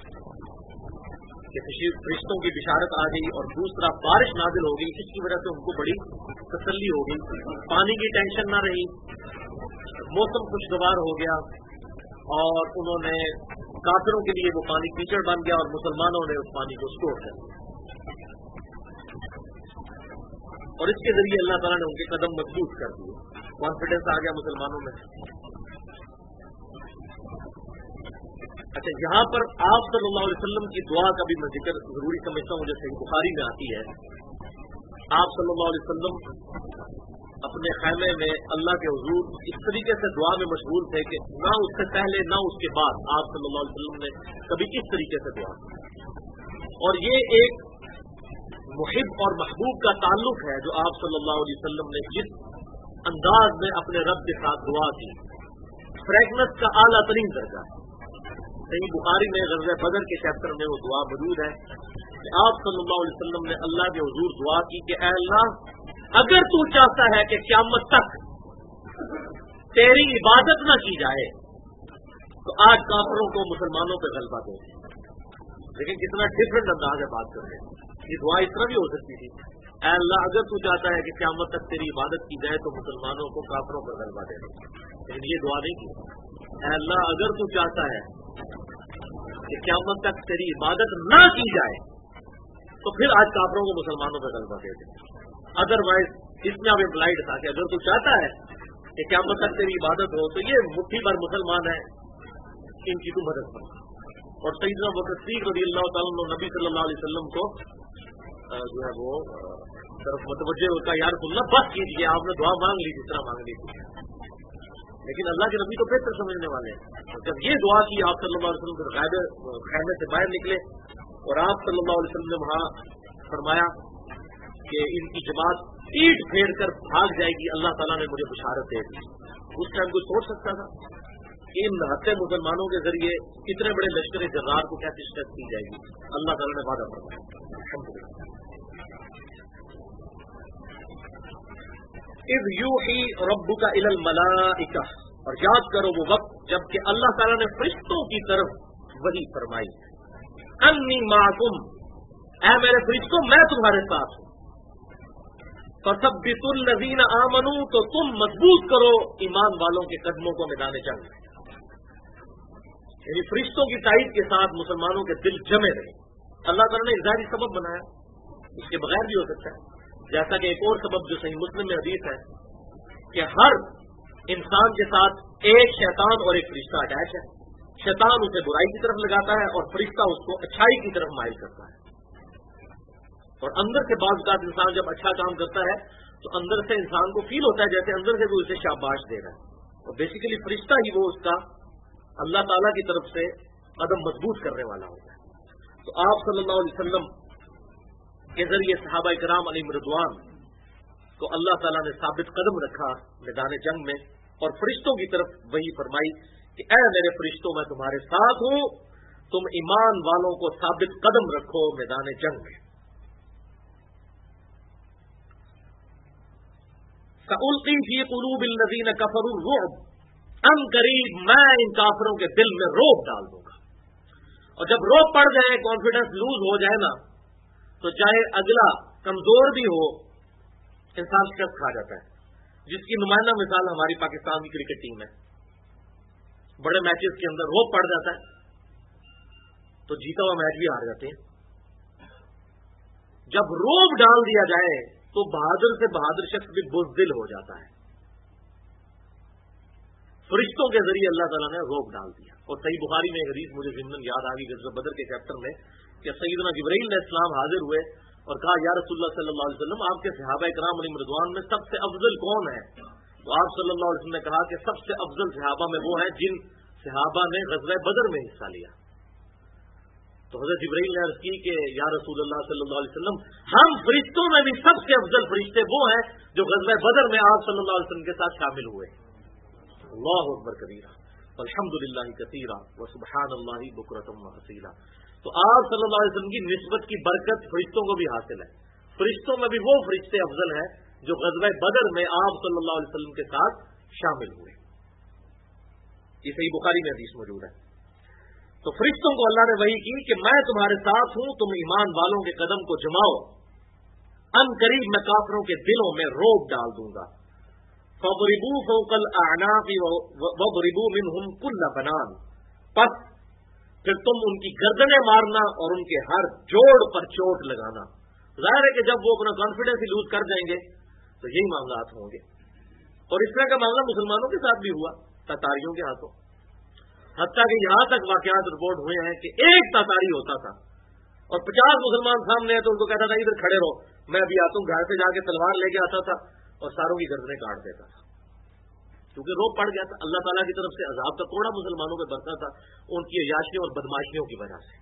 کہ فرشتوں کی بشارت آ گئی، اور دوسرا بارش نازل ہو گئی، اس کی وجہ سے ان کو بڑی تسلی ہو گئی، پانی کی ٹینشن نہ رہی، موسم خوشگوار ہو گیا، اور انہوں نے کافروں کے لیے وہ پانی کیچڑ بن گیا، اور مسلمانوں نے اس پانی کو اسٹور کر دیا، اور اس کے ذریعے اللہ تعالیٰ نے ان کے قدم مضبوط کر دیے، کانفیڈنس آ گیا مسلمانوں میں۔ اچھا، یہاں پر آپ صلی اللہ علیہ وسلم کی دعا کا بھی میں ذکر ضروری سمجھتا ہوں، جو صحیح بخاری میں آتی ہے۔ آپ صلی اللہ علیہ وسلم اپنے خیمے میں اللہ کے حضور اس طریقے سے دعا میں مشغول تھے کہ نہ اس سے پہلے نہ اس کے بعد آپ صلی اللہ علیہ وسلم نے کبھی کس طریقے سے دعا کی، اور یہ ایک محب اور محبوب کا تعلق ہے جو آپ صلی اللہ علیہ وسلم نے جس انداز میں اپنے رب کے ساتھ دعا کی، فریگنس کا اعلیٰ ترین درجہ ہے۔ صحیح بخاری میں غزوہ بدر کے چیپٹر میں وہ دعا موجود ہے کہ آپ صلی اللہ علیہ وسلم نے اللہ کے حضور دعا کی کہ اے اللہ، اگر تو چاہتا ہے کہ قیامت تک تیری عبادت نہ کی جائے تو آج کافروں کو مسلمانوں پہ غلبہ دے۔ لیکن کتنا ڈفرنٹ انداز ہے بات کرنے، یہ دعا اس طرح بھی ہو سکتی تھی، اے اللہ اگر تو چاہتا ہے کہ قیامت تک تیری عبادت کی جائے تو مسلمانوں کو کافروں پر غلبہ دے دے، لیکن یہ دعا نہیں کی، اے اللہ اگر تو چاہتا ہے کہ قیامت تک تیری عبادت نہ کی جائے تو پھر آج کافروں کو مسلمانوں پہ غلبہ دے دے۔ ادر وائز اس میں اب امپلائڈ تھا کہ اگر تو چاہتا ہے کہ قیامت تک تیری عبادت ہو تو یہ مٹھی بھر مسلمان ہیں، ان کی تو مدد کر۔ اور سیدنا ابوبکر صدیق رضی اللہ تعالیٰ عنہ نبی صلی اللہ علیہ وسلم کو جو ہے وہ طرف متوجہ ہوتا ہے، یا رسول اللہ بس کیجیے، آپ نے دعا مانگ لی جس طرح مانگ لی تھی، لیکن اللہ کے نبی تو بہتر سمجھنے والے ہیں۔ اور جب یہ دعا کی آپ صلی اللہ علیہ وسلم کے خیمے سے باہر نکلے، اور آپ صلی اللہ علیہ وسلم نے وہاں فرمایا کہ ان کی جماعت پیٹ پھیر کر بھاگ جائے گی، اللہ تعالیٰ نے مجھے بشارت دے دی۔ اس ٹائم کوئی سوچ سکتا تھا کہ ان ہتے مسلمانوں کے ذریعے اتنے بڑے لشکر جرار کو کیسے شکست کی جائے گی؟ اللہ تعالیٰ نے وعدہ فرمایا۔ اذ یوحی ربک الی الملائکہ، اور یاد کرو وہ وقت جب کہ اللہ تعالیٰ نے فرشتوں کی طرف وحی فرمائی، انی معکم، اے میرے فرشتوں میں تمہارے ساتھ ہوں، فثبتوا الذین آمنوا، تو تم مضبوط کرو ایمان والوں کے قدموں کو میدان جنگ۔ یعنی فرشتوں کی تائید کے ساتھ مسلمانوں کے دل جمے رہے۔ اللہ تعالیٰ نے ظاہری سبب بنایا، اس کے بغیر بھی ہو سکتا ہے، جیسا کہ ایک اور سبب جو صحیح مسلم میں حدیث ہے کہ ہر انسان کے ساتھ ایک شیطان اور ایک فرشتہ اٹیچ ہے، شیطان اسے برائی کی طرف لگاتا ہے اور فرشتہ اس کو اچھائی کی طرف مائل کرتا ہے۔ اور اندر سے بعض اوقات انسان جب اچھا کام کرتا ہے تو اندر سے انسان کو فیل ہوتا ہے جیسے اندر سے وہ اسے شاباش دے رہا ہے، اور بیسیکلی فرشتہ ہی وہ اس کا اللہ تعالیٰ کی طرف سے قدم مضبوط کرنے والا ہوتا ہے۔ تو آپ صلی اللہ علیہ وسلم کے ذریعے صحابہ کرام علیہم رضوان کو اللہ تعالیٰ نے ثابت قدم رکھا میدان جنگ میں، اور فرشتوں کی طرف وہی فرمائی کہ اے میرے فرشتوں میں تمہارے ساتھ ہوں، تم ایمان والوں کو ثابت قدم رکھو میدان جنگ میں۔ سألقی فی قلوب الذین کفروا الرعب، ان قریب میں ان کافروں کے دل میں رعب ڈال دوں گا۔ اور جب رعب پڑ جائے، کانفیڈنس لوز ہو جائے نا، تو چاہے اگلا کمزور بھی ہو، انسان شکست کھا جاتا ہے، جس کی نمائندہ مثال ہماری پاکستان کی کرکٹ ٹیم ہے۔ بڑے میچز کے اندر رعب پڑ جاتا ہے تو جیتا ہوا میچ بھی ہار جاتے ہیں۔ جب رعب ڈال دیا جائے تو بہادر سے بہادر شخص بھی بزدل ہو جاتا ہے۔ فرشتوں کے ذریعے اللہ تعالیٰ نے رعب ڈال دیا۔ اور صحیح بخاری میں ایک حدیث مجھے ضمن یاد آ گئی غزوہ بدر کے چیپٹر میں، کہ سیدنا جبرائیل علیہ السلام حاضر ہوئے اور کہا یا رسول اللہ صلی اللہ علیہ وسلم، آپ کے صحابہ کرام علیہم رضوان میں سب سے افضل کون ہے؟ تو آپ صلی اللہ علیہ وسلم نے کہا کہ سب سے افضل صحابہ میں وہ ہیں جن صحابہ نے غزوہ بدر میں حصہ لیا۔ تو حضرت جبرائیل نے عرض کی کہ یا رسول اللہ صلی اللہ علیہ وسلم، ہم فرشتوں میں بھی سب سے افضل فرشتے وہ ہیں جو غزوہ بدر میں آپ صلی اللہ علیہ وسلم کے ساتھ شامل ہوئے۔ اللہ اکبر کبیرہ والحمد للہ کثیرا وسبحان اللہ بکرۃ وحصیلا۔ تو آپ صلی اللہ علیہ وسلم کی نسبت کی برکت فرشتوں کو بھی حاصل ہے۔ فرشتوں میں بھی وہ فرشتے افضل ہیں جو غزوہ بدر میں آپ صلی اللہ علیہ وسلم کے ساتھ شامل ہوئے۔ یہ صحیح بخاری میں حدیث موجود ہے۔ تو فرشتوں کو اللہ نے وحی کی کہ میں تمہارے ساتھ ہوں، تم ایمان والوں کے قدم کو جماؤ، ان قریب میں کافروں کے دلوں میں رعب ڈال دوں گا۔ فَضْرِبُوا فَوْقَ الْأَعْنَاقِ وَضْرِبُوا مِنْهُمْ كُلَّ بَنَانٍ، پس پھر تم ان کی گردنیں مارنا اور ان کے ہر جوڑ پر چوٹ لگانا۔ ظاہر ہے کہ جب وہ اپنا کانفیڈنس ہی لوز کر جائیں گے تو یہی معاملات ہوں گے۔ اور اس طرح کا معاملہ مسلمانوں کے ساتھ بھی ہوا تاتاریوں کے ہاتھوں، حتیٰ کہ یہاں تک واقعات رپورٹ ہوئے ہیں کہ ایک تاتاری ہوتا تھا اور 50 مسلمان سامنے ہیں تو ان کو کہتا تھا ادھر کھڑے رہو، میں ابھی آتا ہوں، گھر سے جا کے تلوار لے کے آتا تھا اور ساروں کی گردنیں کاٹ دیتا تھا، کیونکہ روب پڑ گیا تھا۔ اللہ تعالیٰ کی طرف سے عذاب کا کوڑا مسلمانوں پہ برسا تھا ان کی عیاشیوں اور بدماشیوں کی وجہ سے۔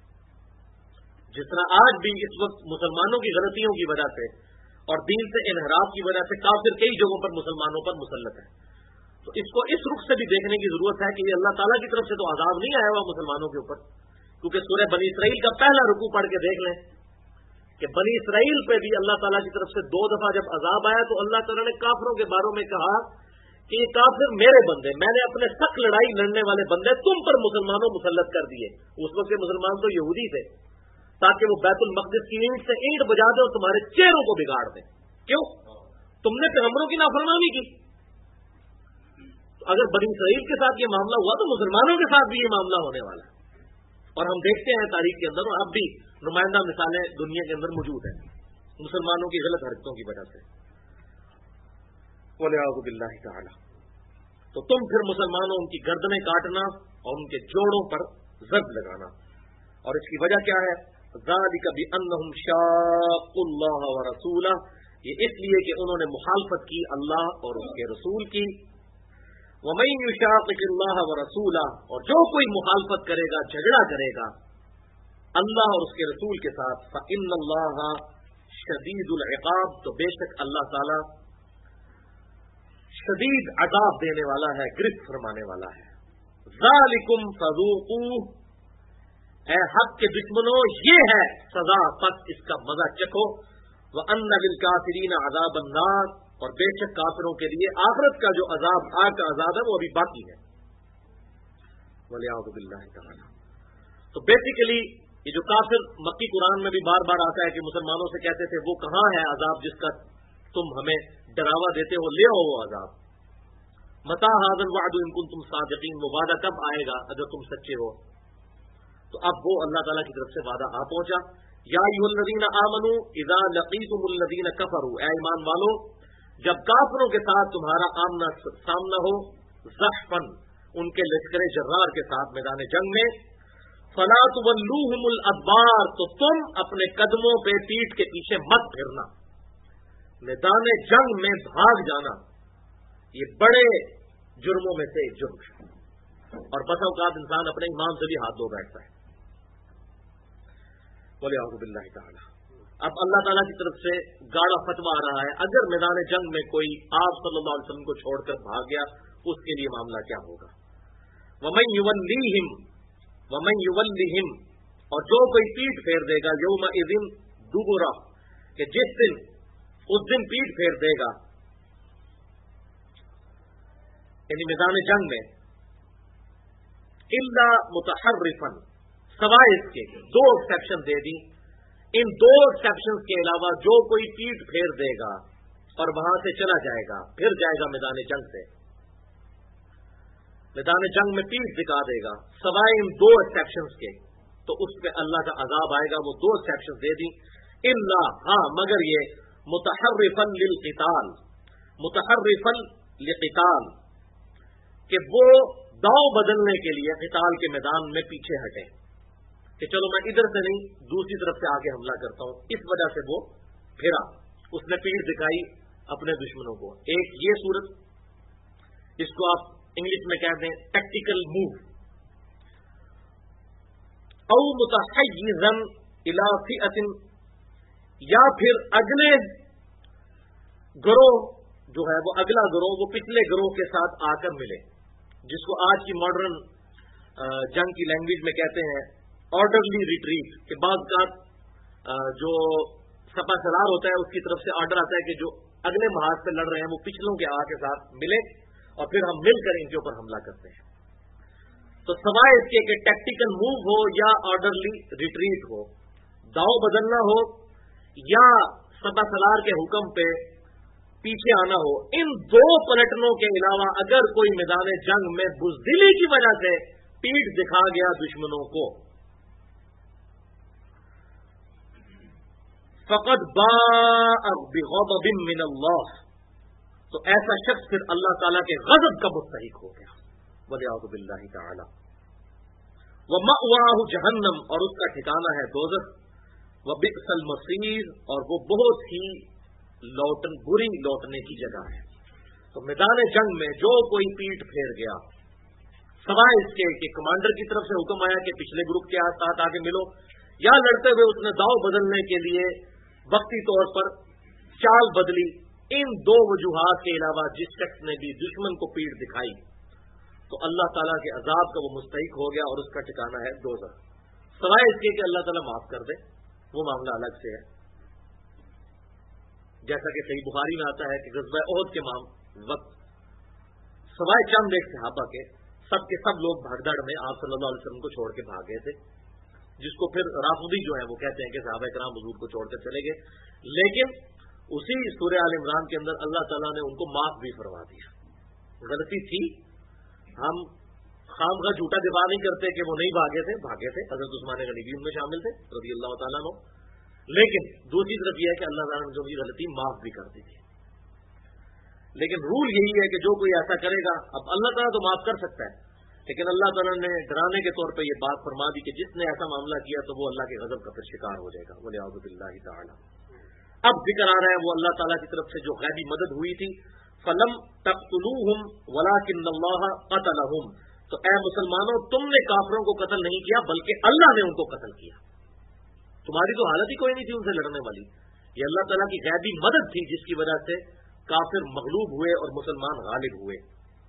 جس طرح آج بھی اس وقت مسلمانوں کی غلطیوں کی وجہ سے اور دین سے انحراف کی وجہ سے کافر کئی جگہوں پر مسلمانوں پر مسلط ہے، تو اس کو اس رخ سے بھی دیکھنے کی ضرورت ہے کہ یہ اللہ تعالیٰ کی طرف سے تو عذاب نہیں آیا ہوا مسلمانوں کے اوپر، کیونکہ سورہ بنی اسرائیل کا پہلا رکوع پڑھ کے دیکھ لیں کہ بنی اسرائیل پہ بھی اللہ تعالیٰ کی طرف سے 2 دفعہ جب عذاب آیا تو اللہ تعالیٰ نے کافروں کے باروں میں کہا کہ یہ کافر میرے بندے، میں نے اپنے سخت لڑائی لڑنے والے بندے تم پر مسلمانوں مسلط کر دیے۔ اس وقت کے مسلمان تو یہودی تھے، تاکہ وہ بیت المقدس کی اینٹ سے اینٹ بجا دیں اور تمہارے چہروں کو بگاڑ دیں۔ کیوں؟ تم نے پیغمبروں کی نافرمانی کی۔ اگر بنی اسرائیل کے ساتھ یہ معاملہ ہوا تو مسلمانوں کے ساتھ بھی یہ معاملہ ہونے والا ہے، اور ہم دیکھتے ہیں تاریخ کے اندر، اور اب بھی نمائندہ مثالیں دنیا کے اندر موجود ہیں مسلمانوں کی غلط حرکتوں کی وجہ سے، وَلِعَوْذُ بِاللَّهِ تَعَالَى۔ تو تم پھر مسلمانوں ان کی گردنیں کاٹنا اور ان کے جوڑوں پر ضرب لگانا، اور اس کی وجہ کیا ہے؟ ذَلِكَ بِأَنَّهُمْ شَاقُّوا اللَّهَ وَرَسُولَهُ، یہ اس لیے کہ انہوں نے مخالفت کی اللہ اور اس کے رسول کی۔ وَمَن يُشَاقِقِ اللَّهَ وَرَسُولَهُ، اور جو کوئی مخالفت کرے گا، جھگڑا کرے گا اللہ اور اس کے رسول کے ساتھ، فَإِنَّ اللَّهَ شَدِيدُ الْعِقَابِ، تو بے شک اللہ تعالی شدید عذاب دینے والا ہے، گرفت فرمانے والا ہے۔ ذَلِكُمْ فَذُوقُوهُ، اے حق کے دشمنوں یہ ہے سزا، پس اس کا مزہ چکھو۔ وَأَنَّ لِلْكَافِرِينَ عَذَابَ النَّارِ، اور بے شک کافروں کے لیے آخرت کا جو عذاب، آگ کا عذاب ہے، وہ ابھی باقی ہے۔ وَلِعَوْذُ بِاللَّهِ تَعَالَى۔ تو بیسیکلی یہ جو کافر مکی قرآن میں بھی بار بار آتا ہے کہ مسلمانوں سے کہتے تھے وہ کہاں ہے عذاب جس کا تم ہمیں ڈراوا دیتے ہو، لے آؤ وہ عذاب۔ متى هذا الوعد ان کنتم صادقین، وہ وعدہ کب آئے گا اگر تم سچے ہو؟ تو اب وہ اللہ تعالیٰ کی طرف سے وعدہ آ پہنچا۔ یا ایھا الذین آمنوا اذا لقیتم الذین کفروا، اے ایمان والو جب کافروں کے ساتھ تمہارا آمنا سامنا ہو، زحفا، ان کے لشکر جرار کے ساتھ میدان جنگ میں، فلا تولوہم الادبار، تو تم اپنے قدموں پہ پیٹھ کے پیچھے مت پھرنا۔ میدان جنگ میں بھاگ جانا یہ بڑے جرموں میں سے ایک جرم ہے، اور بسا اوقات انسان اپنے امام سے بھی ہاتھ دھو بیٹھتا ہے۔ وَلِعَوْذُ بِاللَّهِ تَعَالَى۔ اب اللہ تعالیٰ کی طرف سے گاڑا فتویٰ آ رہا ہے، اگر میدان جنگ میں کوئی آپ صلی اللہ علیہ وسلم کو چھوڑ کر بھاگ گیا، اس کے لیے معاملہ کیا ہوگا؟ ومن یولہم اور جو کوئی پیٹ پھیر دے گا یومئذ دبرہ کہ جس دن اس دن پیٹ پھیر دے گا یعنی میدان جنگ میں الا متحرفا سوائے اس کے دو ایکسیپشن دے دی ان دو ایکسیپشن کے علاوہ جو کوئی پیٹ پھیر دے گا اور وہاں سے چلا جائے گا پھر جائے گا میدان جنگ سے میدان جنگ میں پیٹ دکھا دے گا سوائے ان دو ایکسیپشن کے تو اس پہ اللہ کا عذاب آئے گا وہ دو ایکسیپشن دے دی الا ہاں مگر یہ متحرفا للقتال متحرفا لقتال کہ وہ داؤ بدلنے کے لیے قتال کے میدان میں پیچھے ہٹے کہ چلو میں ادھر سے نہیں دوسری طرف سے آگے حملہ کرتا ہوں اس وجہ سے وہ پھرا اس نے پیٹھ دکھائی اپنے دشمنوں کو ایک یہ صورت اس کو آپ انگلش میں کہتے ہیں ٹیکٹیکل موو او متحیزا الی فئۃ یا پھر اگلے گروہ جو ہے وہ اگلا گروہ وہ پچھلے گروہ کے ساتھ آ کر ملے جس کو آج کی ماڈرن جنگ کی لینگویج میں کہتے ہیں آرڈرلی ریٹریٹ کہ بعض کا جو سپہ سالار ہوتا ہے اس کی طرف سے آرڈر آتا ہے کہ جو اگلے محاذ پہ لڑ رہے ہیں وہ پچھلوں کے کے ساتھ ملے اور پھر ہم مل کر ان کے اوپر حملہ کرتے ہیں تو سوائے اس کے کہ ٹیکٹیکل موو ہو یا آرڈرلی ریٹریٹ ہو داؤ بدلنا ہو یا سپہ سالار کے حکم پہ پیچھے آنا ہو ان دو پلٹنوں کے علاوہ اگر کوئی میدان جنگ میں بزدلی کی وجہ سے پیٹھ دکھا گیا دشمنوں کو فقد باء بغضب من اللہ تو ایسا شخص پھر اللہ تعالیٰ کے غضب کا مستحق ہو گیا والعیاذ باللہ تعالی ومأواہ جہنم اور اس کا ٹھکانہ ہے دوزخ وبئس المصیر اور وہ بہت ہی بری لوٹنے کی جگہ ہے تو میدان جنگ میں جو کوئی پیٹ پھیر گیا سوائے اس کے کہ کمانڈر کی طرف سے حکم آیا کہ پچھلے گروپ کے ساتھ آگے ملو یا لڑتے ہوئے اس نے داؤ بدلنے کے لیے وقتی طور پر چال بدلی ان دو وجوہات کے علاوہ جس شخص نے بھی دشمن کو پیٹ دکھائی تو اللہ تعالیٰ کے عذاب کا وہ مستحق ہو گیا اور اس کا ٹھکانہ ہے دوزخ سوائے اس کے کہ اللہ تعالیٰ معاف کر دے وہ معاملہ الگ سے ہے جیسا کہ صحیح بخاری میں آتا ہے کہ غزوہ احد کے وقت سوائے چند ایک صحابہ کے سب لوگ بھگدڑ میں آپ صلی اللہ علیہ وسلم کو چھوڑ کے بھاگ گئے تھے جس کو پھر رافضی جو ہے وہ کہتے ہیں کہ صحابہ کرام حضور کو چھوڑ کر چلے گئے لیکن اسی سورہ آل عمران کے اندر اللہ تعالیٰ نے ان کو معاف بھی فرما دیا غلطی تھی ہم خام کا جھوٹا دفاع نہیں کرتے کہ وہ نہیں بھاگے تھے حضرت عثمان غنی بھی ان میں شامل تھے رضی اللہ تعالیٰ عنہ لیکن دوسری طرف یہ ہے کہ اللہ تعالیٰ نے جو بھی غلطی معاف بھی کر دی تھی لیکن رول یہی ہے کہ جو کوئی ایسا کرے گا اب اللہ تعالیٰ تو معاف کر سکتا ہے لیکن اللہ تعالیٰ نے ڈرانے کے طور پہ یہ بات فرما دی کہ جس نے ایسا معاملہ کیا تو وہ اللہ کے غضب کا پھر شکار ہو جائے گا والعیاذ باللہ تعالی اب ذکر آ رہا ہے وہ اللہ تعالیٰ کی طرف سے جو غیبی مدد ہوئی تھی فلم تقتلوہم ولکن اللہ قتلہم تو اے مسلمانوں تم نے کافروں کو قتل نہیں کیا بلکہ اللہ نے ان کو قتل کیا تمہاری تو حالت ہی کوئی نہیں تھی ان سے لڑنے والی یہ اللہ تعالیٰ کی غیبی مدد تھی جس کی وجہ سے کافر مغلوب ہوئے اور مسلمان غالب ہوئے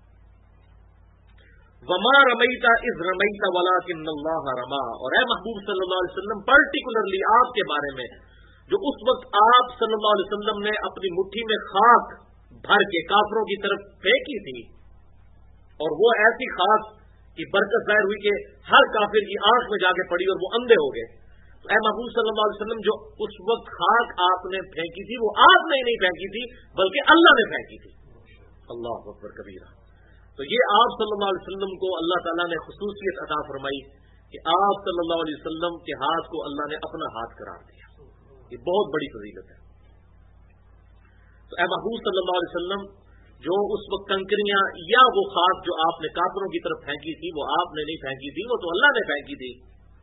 وما رمیت اذ رمیت ولکن اللہ رما اور اے محبوب صلی اللہ علیہ وسلم پرٹیکولرلی آپ کے بارے میں جو اس وقت آپ صلی اللہ علیہ وسلم نے اپنی مٹھی میں خاک بھر کے کافروں کی طرف پھینکی تھی اور وہ ایسی خاک کی برکت ظاہر ہوئی کہ ہر کافر کی آنکھ میں جا کے پڑی اور وہ اندھے ہو گئے اے محبوب صلی اللہ علیہ وسلم جو اس وقت خاک آپ نے پھینکی تھی وہ آپ نے نہیں پھینکی تھی بلکہ اللہ نے پھینکی تھی اللہ اکبر کبیرہ تو یہ آپ صلی اللہ علیہ وسلم کو اللہ تعالیٰ نے خصوصیت عطا فرمائی کہ آپ صلی اللہ علیہ وسلم کے ہاتھ کو اللہ نے اپنا ہاتھ قرار دیا یہ بہت بڑی فضیلت ہے تو اے محبوب صلی اللہ علیہ وسلم جو اس وقت کنکریاں یا وہ خاک جو آپ نے کافروں کی طرف پھینکی تھی وہ آپ نے نہیں پھینکی تھی وہ تو اللہ نے پھینکی تھی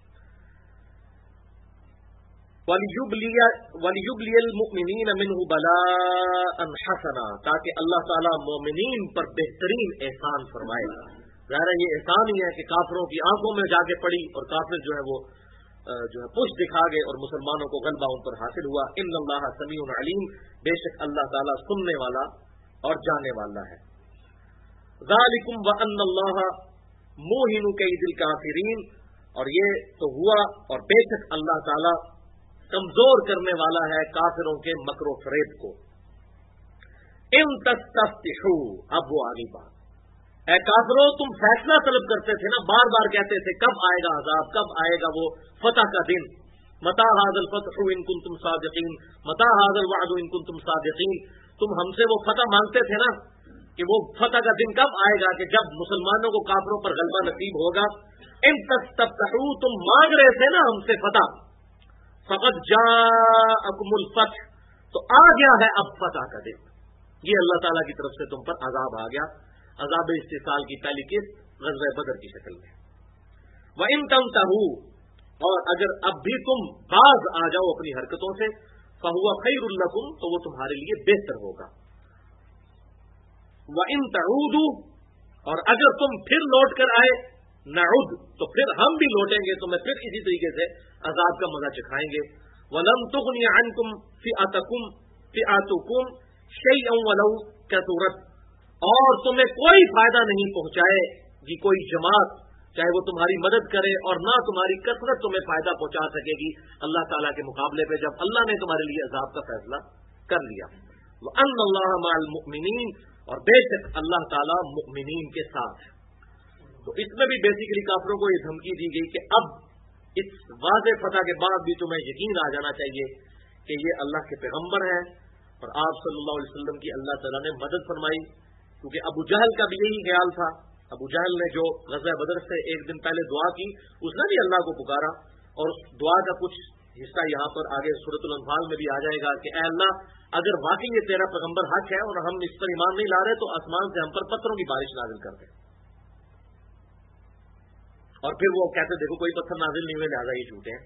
وَلِيُبْلِيَ الْمُؤْمِنِينَ مِنْهُ بَلَاءً حَسَنًا تاکہ اللہ تعالیٰ مومنین پر بہترین احسان فرمائے ظاہر ہے یہ احسان ہی ہے کہ کافروں کی آنکھوں میں جا کے پڑی اور کافر جو ہے وہ پشت دکھا گئے اور مسلمانوں کو غلبہ ان پر حاصل ہوا ان اللہ سمیع علیم بے شک اللہ تعالیٰ سننے والا اور جاننے والا ہے ذالکم وان اللہ موہن کید الکافرین، اور یہ تو ہوا اور بے شک اللہ تعالی کمزور کرنے والا ہے کافروں کے مکر و فریب کو. ان تستفتحوا، اب وہ آگے بات، اے کافروں تم فیصلہ طلب کرتے تھے نا، بار بار کہتے تھے کب آئے گا عذاب، کب آئے گا وہ فتح کا دن، متی ھذا الفتح ان کنتم صادقین، متی ھذا الوعد ان کنتم صادقین. تم ہم سے وہ فتح مانگتے تھے نا کہ وہ فتح کا دن کب آئے گا کہ جب مسلمانوں کو کافروں پر غلبہ نصیب ہوگا. ان تستفتحوا، تم مانگ رہے تھے نا ہم سے فتح، فقد جاءکم الفتح، تو آ گیا ہے اب فتح کا دن. یہ اللہ تعالیٰ کی طرف سے تم پر عذاب آ گیا. عذاب استحصال کی پہلی قسط غزوہ بدر کی شکل میں. وَإِن تَنْتَهُوا، اور اگر اب بھی تم باز آ جاؤ اپنی حرکتوں سے، فَهُوَ خَيْرٌ لَكُمْ، تو وہ تمہارے لیے بہتر ہوگا. وَإِن تَعُودُوا، اور اگر تم پھر لوٹ کر آئے، نعود، تو پھر ہم بھی لوٹیں گے، تمہیں پھر اسی طریقے سے عذاب کا مزہ چکھائیں گے. وَلَمْ تُغْنِ عَنْكُمْ فِئَتُكُمْ شَيْئًا وَلَوْ كَثُرَتْ، اور تمہیں کوئی فائدہ نہیں پہنچائے گی کوئی جماعت، چاہے وہ تمہاری مدد کرے، اور نہ تمہاری کثرت تمہیں فائدہ پہنچا سکے گی اللہ تعالیٰ کے مقابلے پہ، جب اللہ نے تمہارے لیے عذاب کا فیصلہ کر لیا. وَأَنَّ اللَّهَ مَعَ الْمُؤْمِنِينَ، اور بے شک اللہ تعالیٰ مؤمنین کے ساتھ ہے. تو اس میں بھی بیسیکلی کافروں کو یہ دھمکی دی گئی کہ اب اس واضح فتح کے بعد بھی تمہیں یقین آ جانا چاہیے کہ یہ اللہ کے پیغمبر ہیں، اور آپ صلی اللہ علیہ وسلم کی اللہ تعالیٰ نے مدد فرمائی. کیونکہ ابو جہل کا بھی یہی خیال تھا. ابو جہل نے جو غزوہ بدر سے ایک دن پہلے دعا کی، اس نے بھی اللہ کو پکارا، اور اس دعا کا کچھ حصہ یہاں پر آگے سورۃ الانفال میں بھی آ جائے گا کہ اے اللہ اگر واقعی یہ تیرا پیغمبر حق ہے اور ہم اس پر ایمان نہیں لا رہے تو آسمان سے ہم پر پتھروں کی بارش نازل کر دے. اور پھر وہ کہتے دیکھو کوئی پتھر نازل نہیں ہوئے لہٰذا یہ جھوٹے ہیں.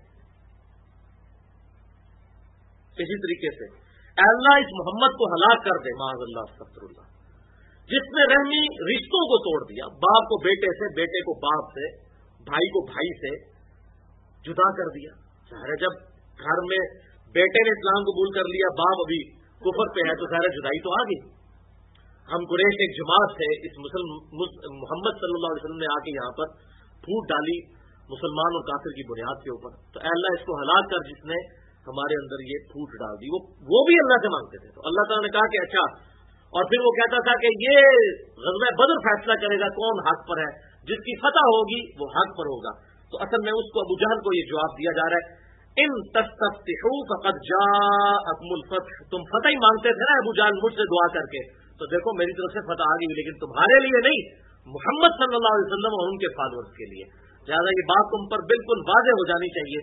اسی طریقے سے اے اللہ اس محمد کو ہلاک کر دے، معاذ اللہ استغفر اللہ، جس نے رحمی رشتوں کو توڑ دیا، باپ کو بیٹے سے، بیٹے کو باپ سے، بھائی کو بھائی سے جدا کر دیا. ظاہر ہے جب گھر میں بیٹے نے اسلام قبول کر لیا، باپ ابھی کفر پہ ہے، تو ظاہر جدائی تو آ گئی. ہم قریش ایک جماعت تھے، اس محمد صلی اللہ علیہ وسلم نے آ کے یہاں پر پھوٹ ڈالی مسلمان اور کافر کی بنیاد کے اوپر. تو اے اللہ اس کو ہلاک کر جس نے ہمارے اندر یہ پھوٹ ڈال دی. وہ بھی اللہ سے مانگتے تھے. تو اللہ تعالیٰ نے کہا کہ اچھا، اور پھر وہ کہتا تھا کہ یہ غزوہ بدر فیصلہ کرے گا کون حق پر ہے، جس کی فتح ہوگی وہ حق پر ہوگا. تو اصل میں اس کو ابو جہل کو یہ جواب دیا جا رہا ہے، ان تستفتحوا فقد جاءکم الفتح، تم فتح ہی مانگتے تھے نا ابو جہل مجھ سے دعا کر کے، تو دیکھو میری طرف سے فتح آ گئی، لیکن تمہارے لیے نہیں، محمد صلی اللہ علیہ وسلم اور ان کے فالوورز کے لیے. لہٰذا یہ بات تم پر بالکل واضح ہو جانی چاہیے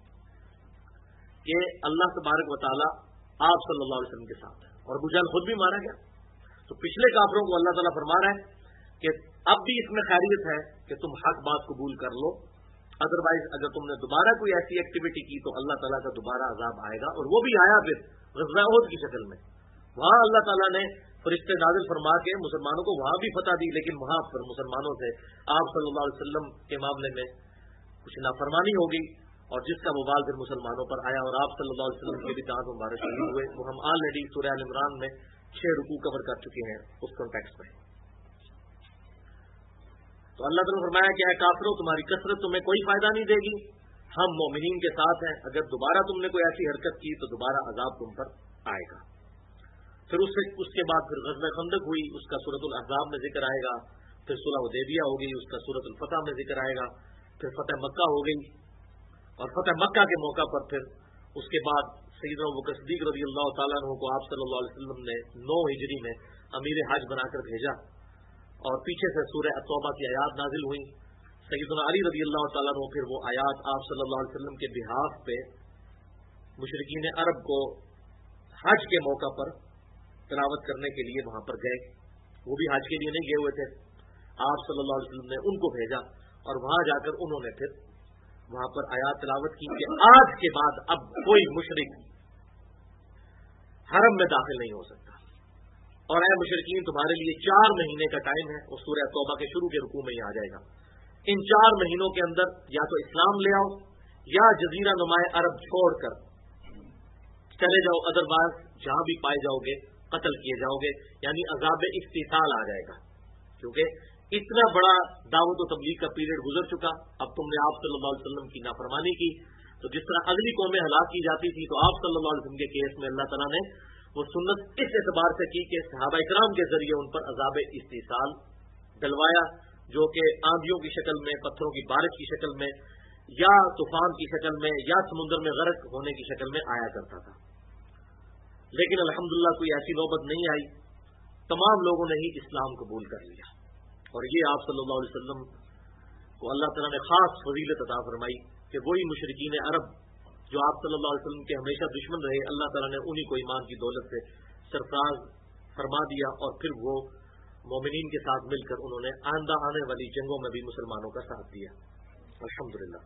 کہ اللہ تبارک و تعالیٰ آپ صلی اللہ علیہ وسلم کے ساتھ ہے. اور ابو جہل خود بھی مارا گیا. تو پچھلے کافروں کو اللہ تعالیٰ فرما رہا ہے کہ اب بھی اس میں خیریت ہے کہ تم حق بات قبول کر لو، ادروائز اگر تم نے دوبارہ کوئی ایسی ایکٹیویٹی کی تو اللہ تعالیٰ کا دوبارہ عذاب آئے گا. اور وہ بھی آیا پھر غزوہ احد کی شکل میں. وہاں اللہ تعالیٰ نے فرشتے نازل فرما کے مسلمانوں کو وہاں بھی فتح دی، لیکن وہاں پر مسلمانوں سے آپ صلی اللہ علیہ وسلم کے معاملے میں کچھ نافرمانی ہو گئی، اور جس کا وبال پھر مسلمانوں پر آیا، اور آپ صلی اللہ علیہ وسلم کے بھی دانت مبارک شہید ہوئے. وہ ہم آلریڈی سورہ آل عمران میں 6 رکوع کور کر چکے ہیں اس کانٹیکسٹ میں. تو اللہ تعالیٰ نے فرمایا کہ اے کافروں تمہاری کثرت تمہیں کوئی فائدہ نہیں دے گی، ہم مومنین کے ساتھ ہیں، اگر دوبارہ تم نے کوئی ایسی حرکت کی تو دوبارہ عذاب تم پر آئے گا. پھر اس کے بعد پھر غزوہ خندق ہوئی، اس کا سورۃ الاحزاب میں ذکر آئے گا. پھر صلح حدیبیہ ہو گئی، اس کا سورۃ الفتح میں ذکر آئے گا. پھر فتح مکہ ہو گئی، اور فتح مکہ کے موقع پر پھر اس کے بعد سیدنا ابوبکر صدیق رضی اللہ تعالیٰ عنہ کو آپ صلی اللہ علیہ وسلم نے 9 ہجری میں امیر حج بنا کر بھیجا، اور پیچھے سے سورہ التوبہ کی آیات نازل ہوئی. سیدنا علی رضی اللہ تعالیٰ عنہ پھر وہ آیات آپ صلی اللہ علیہ وسلم کے بہاف پہ مشرکین عرب کو حج کے موقع پر تلاوت کرنے کے لیے وہاں پر گئے. وہ بھی حج کے لیے نہیں گئے ہوئے تھے، آپ صلی اللہ علیہ وسلم نے ان کو بھیجا، اور وہاں جا کر انہوں نے پھر وہاں پر آیات تلاوت کی کہ آج کے بعد اب کوئی مشرک حرم میں داخل نہیں ہو سکتا، اور اے مشرکین تمہارے لیے 4 مہینے کا ٹائم ہے. وہ سورہ توبہ کے شروع کے رکوع میں ہی آ جائے گا. ان 4 مہینوں کے اندر یا تو اسلام لے آؤ یا جزیرہ نماء عرب چھوڑ کر چلے جاؤ، ادروائز جہاں بھی پائے جاؤ گے قتل کیے جاؤ گے. یعنی عذاب استحصال آ جائے گا، کیونکہ اتنا بڑا دعوت و تبلیغ کا پیریڈ گزر چکا، اب تم نے آپ صلی اللہ علیہ وسلم کی نافرمانی کی، تو جس طرح اگلی قومیں ہلاک کی جاتی تھی، تو آپ صلی اللہ علیہ وسلم کے کیس میں اللہ تعالیٰ نے وہ سنت اس اعتبار سے کی کہ صحابہ کرام کے ذریعے ان پر عذاب استحصال ڈلوایا، جو کہ آندھیوں کی شکل میں، پتھروں کی بارش کی شکل میں، یا طوفان کی شکل میں، یا سمندر میں غرق ہونے کی شکل میں آیا کرتا تھا۔ لیکن الحمدللہ کوئی ایسی نوبت نہیں آئی، تمام لوگوں نے ہی اسلام قبول کر لیا، اور یہ آپ صلی اللہ علیہ وسلم کو اللہ تعالیٰ نے خاص فضیلت عطا فرمائی کہ وہی مشرکین عرب جو آپ صلی اللہ علیہ وسلم کے ہمیشہ دشمن رہے، اللہ تعالیٰ نے انہی کو ایمان کی دولت سے سرفراز فرما دیا، اور پھر وہ مومنین کے ساتھ مل کر انہوں نے آئندہ آنے والی جنگوں میں بھی مسلمانوں کا ساتھ دیا، الحمدللہ۔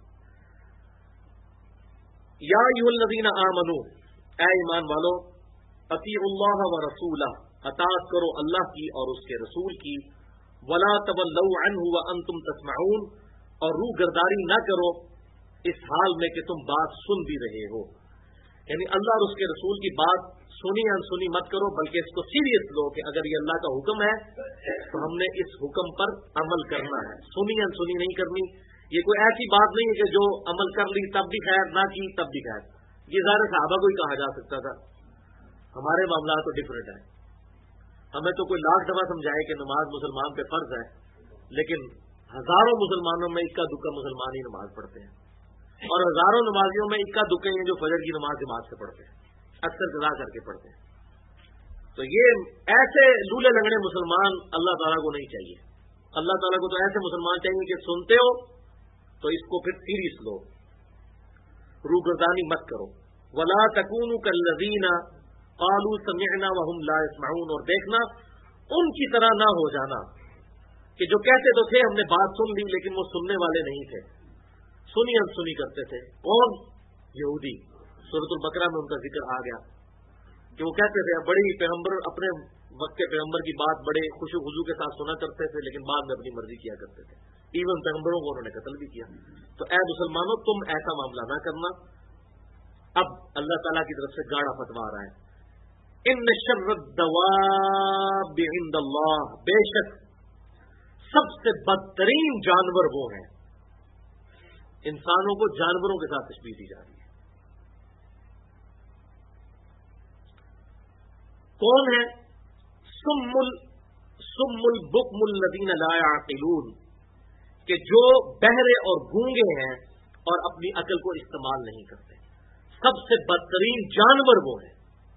یا ایھا الذین آمنوا، اے ایمان والو، اطیعوا اللہ و رسولہ، اطاعت کرو اللہ کی اور اس کے رسول کی، ولا تولوا عنہ وانتم تسمعون، اور روح گرداری نہ کرو اس حال میں کہ تم بات سن بھی رہے ہو، یعنی اللہ اور اس کے رسول کی بات سنی انسنی مت کرو، بلکہ اس کو سیریس لو کہ اگر یہ اللہ کا حکم ہے تو ہم نے اس حکم پر عمل کرنا ہے، سنی انسنی نہیں کرنی۔ یہ کوئی ایسی بات نہیں ہے کہ جو عمل کر لی تب بھی خیر، نہ کی تب بھی خیر، یہ ظاہر صحابہ کو ہی کہا جا سکتا تھا، ہمارے معاملات تو ڈفرینٹ ہیں، ہمیں تو کوئی لاکھ دفعہ سمجھائے کہ نماز مسلمان پہ فرض ہے، لیکن ہزاروں مسلمانوں میں اکا دکا مسلمان ہی نماز پڑھتے ہیں، اور ہزاروں نمازیوں میں اکا دکے ہیں جو فجر کی نماز جماعت سے پڑھتے ہیں، اکثر قضا کر کے پڑھتے ہیں۔ تو یہ ایسے لولے لنگڑے مسلمان اللہ تعالیٰ کو نہیں چاہیے، اللہ تعالیٰ کو تو ایسے مسلمان چاہیے کہ سنتے ہو تو اس کو پھر سیریس لو، روگردانی مت کرو۔ ولا تکونوا کالذین قالوا سمعنا وهم لا يسمعون، اور دیکھنا ان کی طرح نہ ہو جانا کہ جو کہتے تو تھے ہم نے بات سن لی لیکن وہ سننے والے نہیں تھے، سنی انسنی کرتے تھے۔ کون؟ یہودی، سورۃ البقرہ میں ان کا ذکر آ گیا کہ وہ کہتے تھے بڑی پیغمبر، اپنے وقت کے پیغمبر کی بات بڑے خوش و خضوع کے ساتھ سنا کرتے تھے، لیکن بعد میں اپنی مرضی کیا کرتے تھے، ایون پیغمبروں کو انہوں نے قتل بھی کیا۔ تو اے مسلمانوں، تم ایسا معاملہ نہ کرنا۔ اب اللہ تعالیٰ کی طرف سے گاڑا فتویٰ آ رہا ہے، ان شر الدواب عند اللہ، بے شک سب سے بدترین جانور وہ ہیں، انسانوں کو جانوروں کے ساتھ تشبیہ دی جا رہی ہے۔ کون ہے؟ سم البکم الذین لا یعقلون، کہ جو بہرے اور گونگے ہیں اور اپنی عقل کو استعمال نہیں کرتے، سب سے بدترین جانور وہ ہیں۔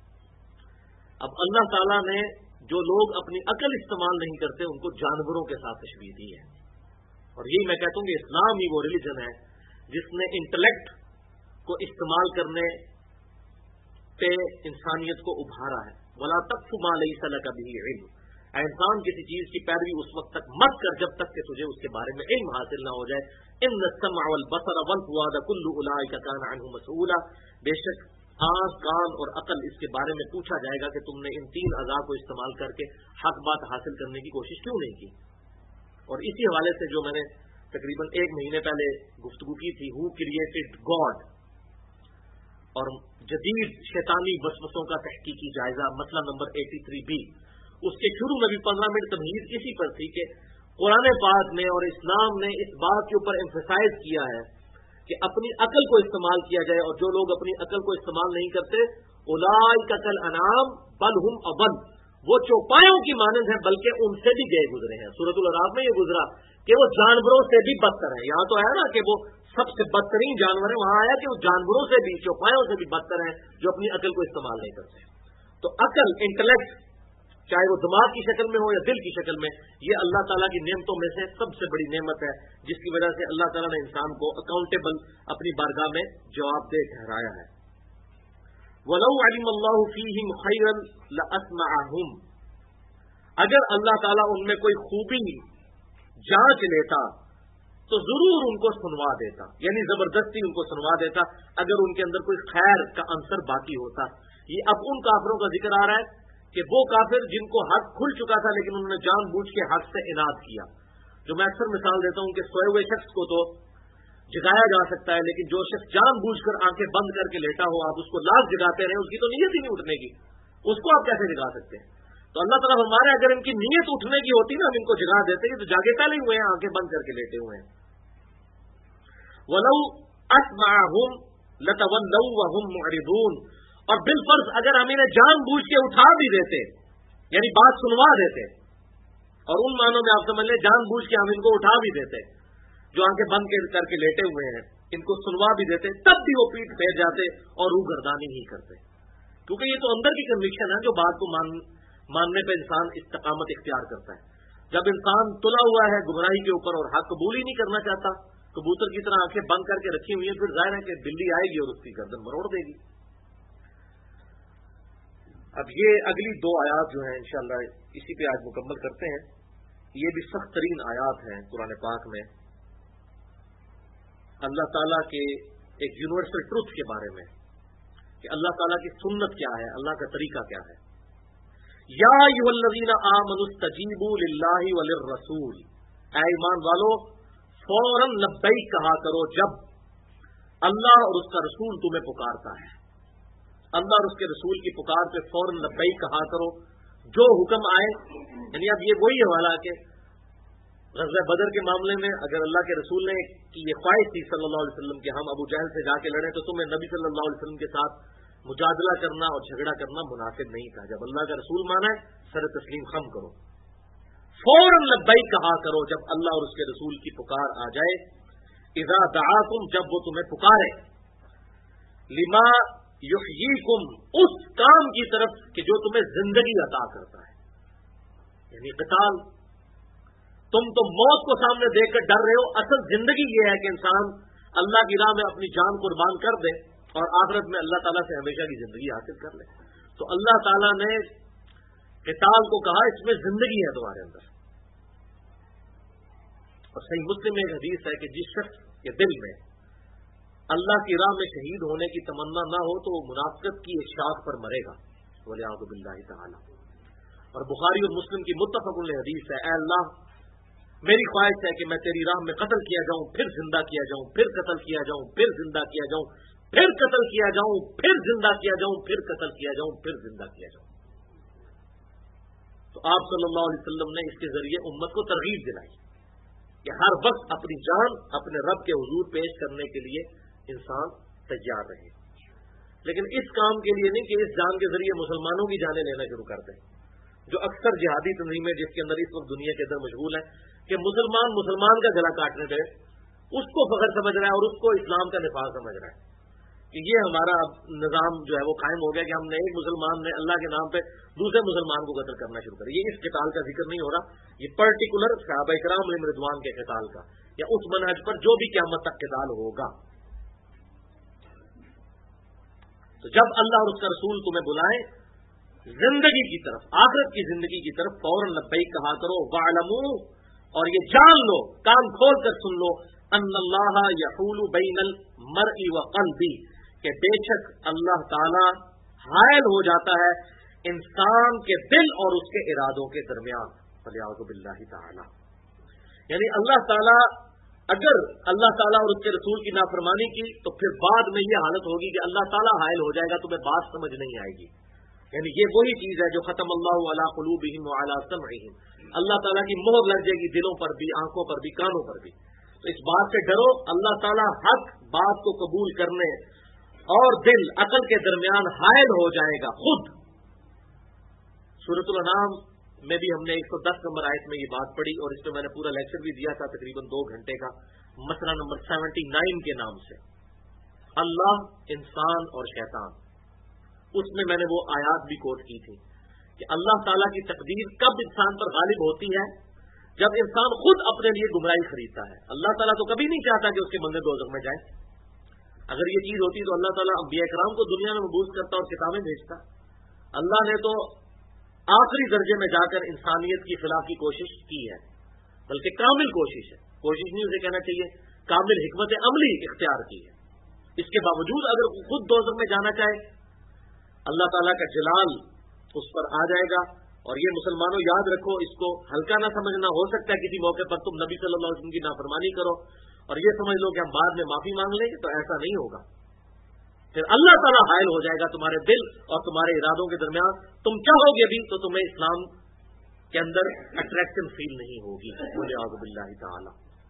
اب اللہ تعالیٰ نے جو لوگ اپنی عقل استعمال نہیں کرتے ان کو جانوروں کے ساتھ تشبیہ دی ہے، اور یہی میں کہتا ہوں کہ اسلام ہی وہ ریلیجن ہے جس نے انٹلیکٹ کو استعمال کرنے پہ انسانیت کو ابھارا ہے۔ ولا تقف ما لیس لک بہ علم، اے انسان کسی چیز کی پیروی اس وقت تک مت کر جب تک کہ تجھے اس کے بارے میں علم حاصل نہ ہو جائے۔ ان السمع والبصر والفؤاد كل اولئک کان عنہ مسؤولا، بے شک آنکھ، کان اور عقل اس کے بارے میں پوچھا جائے گا کہ تم نے ان تین اعضاء کو استعمال کر کے حق بات حاصل کرنے کی کوشش کیوں نہیں کی۔ اور اسی حوالے سے جو میں نے تقریباً 1 مہینے پہلے گفتگو کی تھی، ہو کریٹڈ گاڈ، اور جدید شیطانی وسوسوں کا تحقیقی جائزہ، مسئلہ نمبر 83B، اس کے شروع میں بھی 15 منٹ تمہید اسی پر تھی کہ قرآن پاک نے اور اسلام نے اس بات کے اوپر ایمفیسائز کیا ہے کہ اپنی عقل کو استعمال کیا جائے، اور جو لوگ اپنی عقل کو استعمال نہیں کرتے اولئک کالانعام بل هم اضل، وہ چوپایوں کی مانند ہیں بلکہ ان سے بھی گئے گزرے ہیں۔ سورۃ الاعراف میں یہ گزرا کہ وہ جانوروں سے بھی بدتر ہیں، یہاں تو ہے نا کہ وہ سب سے بدترین جانور ہیں، وہاں آیا کہ وہ جانوروں سے بھی، چوپایوں سے بھی بدتر ہیں جو اپنی عقل کو استعمال نہیں کرتے۔ تو عقل، انٹلیکٹ، چاہے وہ دماغ کی شکل میں ہو یا دل کی شکل میں، یہ اللہ تعالیٰ کی نعمتوں میں سے سب سے بڑی نعمت ہے، جس کی وجہ سے اللہ تعالیٰ نے انسان کو اکاؤنٹیبل اپنی بارگاہ میں جواب دہ ٹھہرایا ہے۔ وَلَوْ عَلِمَ اللَّهُ فِيهِمْ خَيْرًا لَأَسْمَعَهُمْ، اگر اللہ تعالیٰ ان میں کوئی خوبی جانچ لیتا تو ضرور ان کو سنوا دیتا، یعنی زبردستی ان کو سنوا دیتا اگر ان کے اندر کوئی خیر کا عنصر باقی ہوتا۔ یہ اب ان کافروں کا ذکر آ رہا ہے کہ وہ کافر جن کو حق کھل چکا تھا لیکن انہوں نے جان بوجھ کے حق سے اناد کیا، جو میں اکثر مثال دیتا ہوں کہ سوئے ہوئے شخص کو تو جگایا جا سکتا ہے، لیکن جو شخص جان بوجھ کر آنکھیں بند کر کے لیٹا ہو، آپ اس کو لاکھ جگاتے رہے، اس کی تو نیت ہی نہیں اٹھنے کی، اس کو آپ کیسے جگا سکتے ہیں؟ تو اللہ تعالیٰ فرما رہے ہیں اگر ان کی نیت اٹھنے کی ہوتی نا، ہم ان کو جگا دیتے، تو جاگے پہلے ہوئے ہیں، آنکھیں بند کر کے لیٹے ہوئے ہیں. وَلَوْ أَسْمَعَهُمْ لَتَوَلَّوْا وَهُمْ مُعْرِضُونَ، اور بالفرض اگر ہم انہیں جان بوجھ کے اٹھا بھی دیتے، یعنی بات سنوا دیتے، اور ان معنوں میں آپ سمجھ لیں جان بوجھ کے ہم ان کو اٹھا بھی دیتے جو آنکھیں بند کر کے لیٹے ہوئے ہیں، ان کو سنوا بھی دیتے، تب بھی وہ پیٹ پھیر جاتے اور روح گردانی ہی کرتے. کیونکہ یہ تو اندر کی کنوکشن ہے جو بات کو ماننے پہ انسان استقامت اختیار کرتا ہے. جب انسان تلا ہوا ہے گمراہی کے اوپر اور حق قبول ہی نہیں کرنا چاہتا، کبوتر کی طرح آنکھیں بند کر کے رکھی ہوئی ہیں، پھر ظاہر ہے کہ بلی آئے گی اور اس کی گردن مروڑ دے گی. اب یہ اگلی 2 آیات جو ہیں انشاءاللہ اسی پہ آج مکمل کرتے ہیں. یہ بھی سخت ترین آیات ہیں قرآن پاک میں، اللہ تعالیٰ کے ایک یونیورسل ٹروتھ کے بارے میں کہ اللہ تعالیٰ کی سنت کیا ہے، اللہ کا طریقہ کیا ہے. یا ایھا الذین آمنوا استجیبوا للہ وللرسول، اے ایمان والو فوراً لبیک کہا کرو جب اللہ اور اس کا رسول تمہیں پکارتا ہے. اللہ اور اس کے رسول کی پکار پہ فوراً لبیک کہا کرو، جو حکم آئے. یعنی اب یہ وہی حوالہ کہ غزوہ بدر کے معاملے میں اگر اللہ کے رسول نے کی یہ خواہش تھی صلی اللہ علیہ وسلم کہ ہم ابو جہل سے جا کے لڑیں، تو تمہیں نبی صلی اللہ علیہ وسلم کے ساتھ مجادلہ کرنا اور جھگڑا کرنا مناسب نہیں تھا. جب اللہ کا رسول مانا ہے سر تسلیم خم کرو، فوراً لبیک کہا کرو جب اللہ اور اس کے رسول کی پکار آ جائے. اذا دعاکم، جب وہ تمہیں پکارے، لما یحییکم، اس کام کی طرف کہ جو تمہیں زندگی عطا کرتا ہے. یعنی قتال، تم تو موت کو سامنے دیکھ کر ڈر رہے ہو، اصل زندگی یہ ہے کہ انسان اللہ کی راہ میں اپنی جان قربان کر دے اور آخرت میں اللہ تعالیٰ سے ہمیشہ کی زندگی حاصل کر لے. تو اللہ تعالیٰ نے قتال کو کہا اس میں زندگی ہے تمہارے اندر. اور صحیح مسلم میں ایک حدیث ہے کہ جس شخص کے دل میں اللہ کی راہ میں شہید ہونے کی تمنا نہ ہو تو وہ منافقت کی ایک شاخ پر مرے گا، والعیاذ باللہ تعالی. اور بخاری اور مسلم کی متفق علیہ حدیث ہے، اے اللہ میری خواہش ہے کہ میں تیری راہ میں قتل کیا جاؤں، پھر زندہ کیا جاؤں، پھر قتل کیا جاؤں، پھر زندہ کیا جاؤں، پھر قتل کیا جاؤں، پھر زندہ کیا جاؤں، پھر قتل کیا جاؤں، پھر زندہ کیا جاؤں. تو آپ صلی اللہ علیہ وسلم نے اس کے ذریعے امت کو ترغیب دلائی کہ ہر وقت اپنی جان اپنے رب کے حضور پیش کرنے کے لیے انسان تیار رہے. لیکن اس کام کے لیے نہیں کہ اس جان کے ذریعے مسلمانوں کی جانیں لینا شروع کر دیں، جو اکثر جہادی تنظیمیں جس کے اندر اس وقت دنیا کے اندر مشغول ہیں کہ مسلمان کا گلا کاٹنے دے، اس کو فخر سمجھ رہا ہے اور اس کو اسلام کا نفاذ سمجھ رہا ہے کہ یہ ہمارا نظام جو ہے وہ قائم ہو گیا کہ ہم نے ایک مسلمان نے اللہ کے نام پہ دوسرے مسلمان کو قتل کرنا شروع کر. یہ اس قتال کا ذکر نہیں ہو رہا، یہ پرٹیکولر صحابہ کرام علیہم رضوان کے قتال کا یا اس منہج پر جو بھی قیامت تک قتال ہوگا. تو جب اللہ اور اس کا رسول تمہیں بلائیں زندگی کی طرف، آخرت کی زندگی کی طرف، فوراً لبیک کہا کرو. وَاعْلَمُوا، اور یہ جان لو، کان کھول کر سن لو، ان اللہ یحول بین المرء وقلبہ، کہ بے شک اللہ تعالی حائل ہو جاتا ہے انسان کے دل اور اس کے ارادوں کے درمیان. فلیعوذ باللہ تعالی. یعنی اللہ تعالی اگر اللہ تعالیٰ اور اس کے رسول کی نافرمانی کی تو پھر بعد میں یہ حالت ہوگی کہ اللہ تعالیٰ حائل ہو جائے گا، تمہیں بات سمجھ نہیں آئے گی. یعنی یہ وہی چیز ہے جو ختم اللہ علی قلوبہم وعلی سمعہم، اللہ تعالیٰ کی مہر لگ جائے گی دلوں پر بھی، آنکھوں پر بھی، کانوں پر بھی. تو اس بات سے ڈرو، اللہ تعالیٰ حق بات کو قبول کرنے اور دل عقل کے درمیان حائل ہو جائے گا خود. سورۃ الانعام میں بھی ہم نے 110 نمبر آیت میں یہ بات پڑھی اور اس میں میں نے پورا لیکچر بھی دیا تھا تقریباً 2 گھنٹے کا، مسئلہ نمبر 79 کے نام سے، اللہ، انسان اور شیطان. اس میں میں نے وہ آیات بھی کوٹ کی تھی کہ اللہ تعالیٰ کی تقدیر کب انسان پر غالب ہوتی ہے؟ جب انسان خود اپنے لیے گمراہی خریدتا ہے. اللہ تعالیٰ تو کبھی نہیں چاہتا کہ اس کے بندے دوزخ میں جائیں. اگر یہ چیز ہوتی تو اللہ تعالیٰ انبیاء کرام کو دنیا میں مبعوث کرتا اور کتابیں بھیجتا. اللہ نے تو آخری درجے میں جا کر انسانیت کی خلاف کی کوشش کی ہے، بلکہ کامل کوشش ہے، کوشش نہیں اسے کہنا چاہیے، کامل حکمت عملی اختیار کی ہے. اس کے باوجود اگر خود دوزخ میں جانا چاہے، اللہ تعالیٰ کا جلال اس پر آ جائے گا. اور یہ مسلمانوں یاد رکھو، اس کو ہلکا نہ سمجھنا. ہو سکتا ہے کسی موقع پر تم نبی صلی اللہ علیہ وسلم کی نافرمانی کرو اور یہ سمجھ لو کہ ہم بعد میں معافی مانگ لیں گے، تو ایسا نہیں ہوگا. پھر اللہ تعالیٰ حائل ہو جائے گا تمہارے دل اور تمہارے ارادوں کے درمیان. تم چاہو گے بھی تو تمہیں اسلام کے اندر اٹریکشن فیل نہیں ہوگی. وَلِعَوْذُ بِاللَّهِ تَعَالَى.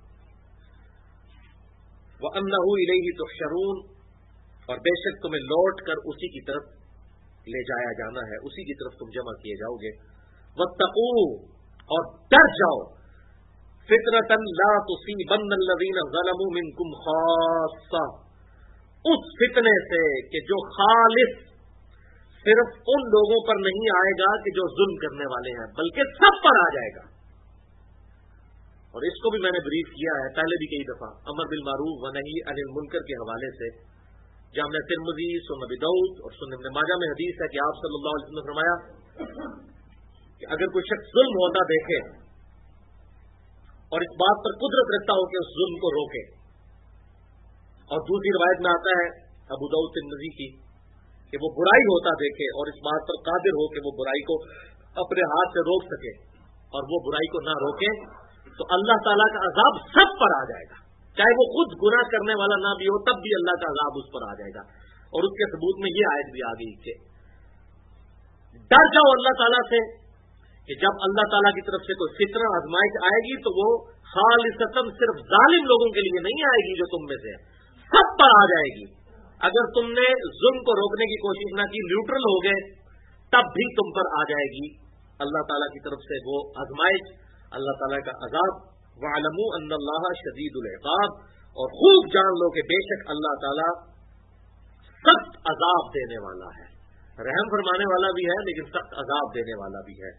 وَأَنَّهُ إِلَيْهِ تُحْشَرُونَ. اور بے شک تمہیں لوٹ کر اسی کی طرف لے جایا جانا ہے, اسی کی طرف تم جمع کیے جاؤ گے. وَاتَّقُوا. اور ڈر جاؤ. فِتْنَةً لَا تُصِيبَنَّ الَّذِينَ ظَلَمُوا مِنْكُمْ خَاصَّةً. اس فتنے سے کہ جو خالص صرف ان لوگوں پر نہیں آئے گا کہ جو ظلم کرنے والے ہیں, بلکہ سب پر آ جائے گا. اور اس کو بھی میں نے بریف کیا ہے پہلے بھی کئی دفعہ, امر بالمعروف و نہی عن المنکر کے حوالے سے. جامع ترمذی, سنن ابی داؤد اور سنن ابن ماجہ میں حدیث ہے کہ آپ صلی اللہ علیہ وسلم نے فرمایا کہ اگر کوئی شخص ظلم ہوتا دیکھے اور اس بات پر قدرت رکھتا ہو کہ اس ظلم کو روکے, اور دوسری روایت میں آتا ہے ابو داؤد ترمذی کی کہ وہ برائی ہوتا دیکھے اور اس بات پر قادر ہو کہ وہ برائی کو اپنے ہاتھ سے روک سکے اور وہ برائی کو نہ روکے, تو اللہ تعالیٰ کا عذاب سب پر آ جائے گا, چاہے وہ خود گناہ کرنے والا نہ بھی ہو تب بھی اللہ کا عذاب اس پر آ جائے گا. اور اس کے ثبوت میں یہ آیت بھی آ گئی کہ ڈر جاؤ اللہ تعالیٰ سے کہ جب اللہ تعالیٰ کی طرف سے کوئی فتنہ آزمائش آئے گی تو وہ خالصتاً صرف ظالم لوگوں کے لیے نہیں آئے گی جو تم میں سے سب پر آ جائے گی. اگر تم نے ظلم کو روکنے کی کوشش نہ کی, نیوٹرل ہو گئے, تب بھی تم پر آ جائے گی اللہ تعالیٰ کی طرف سے وہ آزمائش, اللہ تعالیٰ کا عذاب. وَاعْلَمُوا أَنَّ اللَّهَ شَدِيدُ الْعِقَابِ. اور خوب جان لو کہ بے شک اللہ تعالیٰ سخت عذاب دینے والا ہے, رحم فرمانے والا بھی ہے لیکن سخت عذاب دینے والا بھی ہے.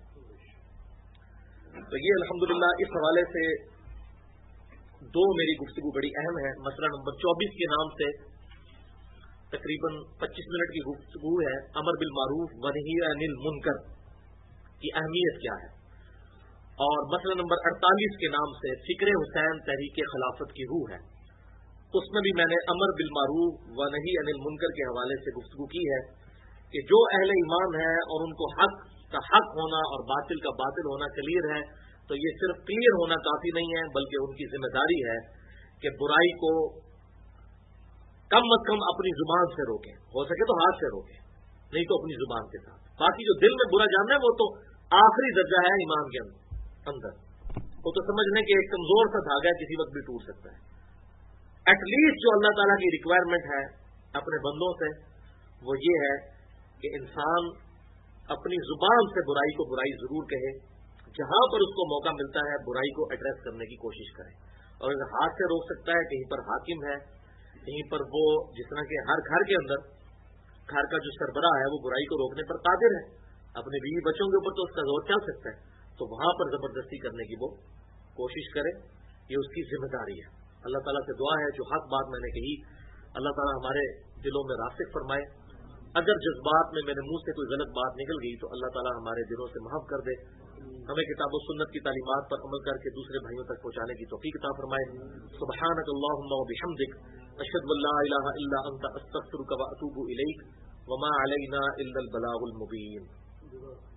تو یہ الحمدللہ اس حوالے سے دو میری گفتگو بڑی اہم ہے. مسئلہ نمبر 24 کے نام سے تقریباً 25 منٹ کی گفتگو ہے, امر بالمعروف و نہی عن المنکر کی اہمیت کیا ہے. اور مسئلہ نمبر 48 کے نام سے فکر حسین تحریک خلافت کی روح ہے, اس میں بھی میں نے امر بالمعروف و نہی عن المنکر کے حوالے سے گفتگو کی ہے کہ جو اہل ایمان ہے اور ان کو حق کا حق ہونا اور باطل کا باطل ہونا کلیئر ہے, تو یہ صرف کلیئر ہونا کافی نہیں ہے بلکہ ان کی ذمہ داری ہے کہ برائی کو کم از کم اپنی زبان سے روکیں, ہو سکے تو ہاتھ سے روکیں, نہیں تو اپنی زبان کے ساتھ. باقی جو دل میں برا جاننا ہے وہ تو آخری درجہ ہے ایمان کے اندر, وہ تو سمجھنے کہ ایک کمزور سا دھاگا ہے, کسی وقت بھی ٹوٹ سکتا ہے. ایٹ لیسٹ جو اللہ تعالیٰ کی ریکوائرمنٹ ہے اپنے بندوں سے وہ یہ ہے کہ انسان اپنی زبان سے برائی کو برائی ضرور کہے, جہاں پر اس کو موقع ملتا ہے برائی کو ایڈریس کرنے کی کوشش کرے. اور اگر ہاتھ سے روک سکتا ہے, کہیں پر حاکم ہے, کہیں پر وہ جس طرح کہ ہر گھر کے اندر گھر کا جو سربراہ ہے وہ برائی کو روکنے پر قادر ہے, اپنے بیوی بچوں کے اوپر تو اس کا زور چل سکتا ہے, تو وہاں پر زبردستی کرنے کی وہ کوشش کرے, یہ اس کی ذمہ داری ہے. اللہ تعالیٰ سے دعا ہے جو حق بات میں نے کہی اللہ تعالیٰ ہمارے دلوں میں راسخ فرمائے. اگر جذبات میں میرے منہ سے کوئی غلط بات نکل گئی تو اللہ تعالیٰ ہمارے دلوں سے معاف کر دے, ہمیں کتاب و سنت کی تعلیمات پر عمل کر کے دوسرے بھائیوں تک پہنچانے کی توفیق عطا فرمائے. سبحانک اللہم و بحمدک, اشہد ان لا الہ الا انت, استغفرک و اتوب الیک, وما علینا الا البلاغ المبین.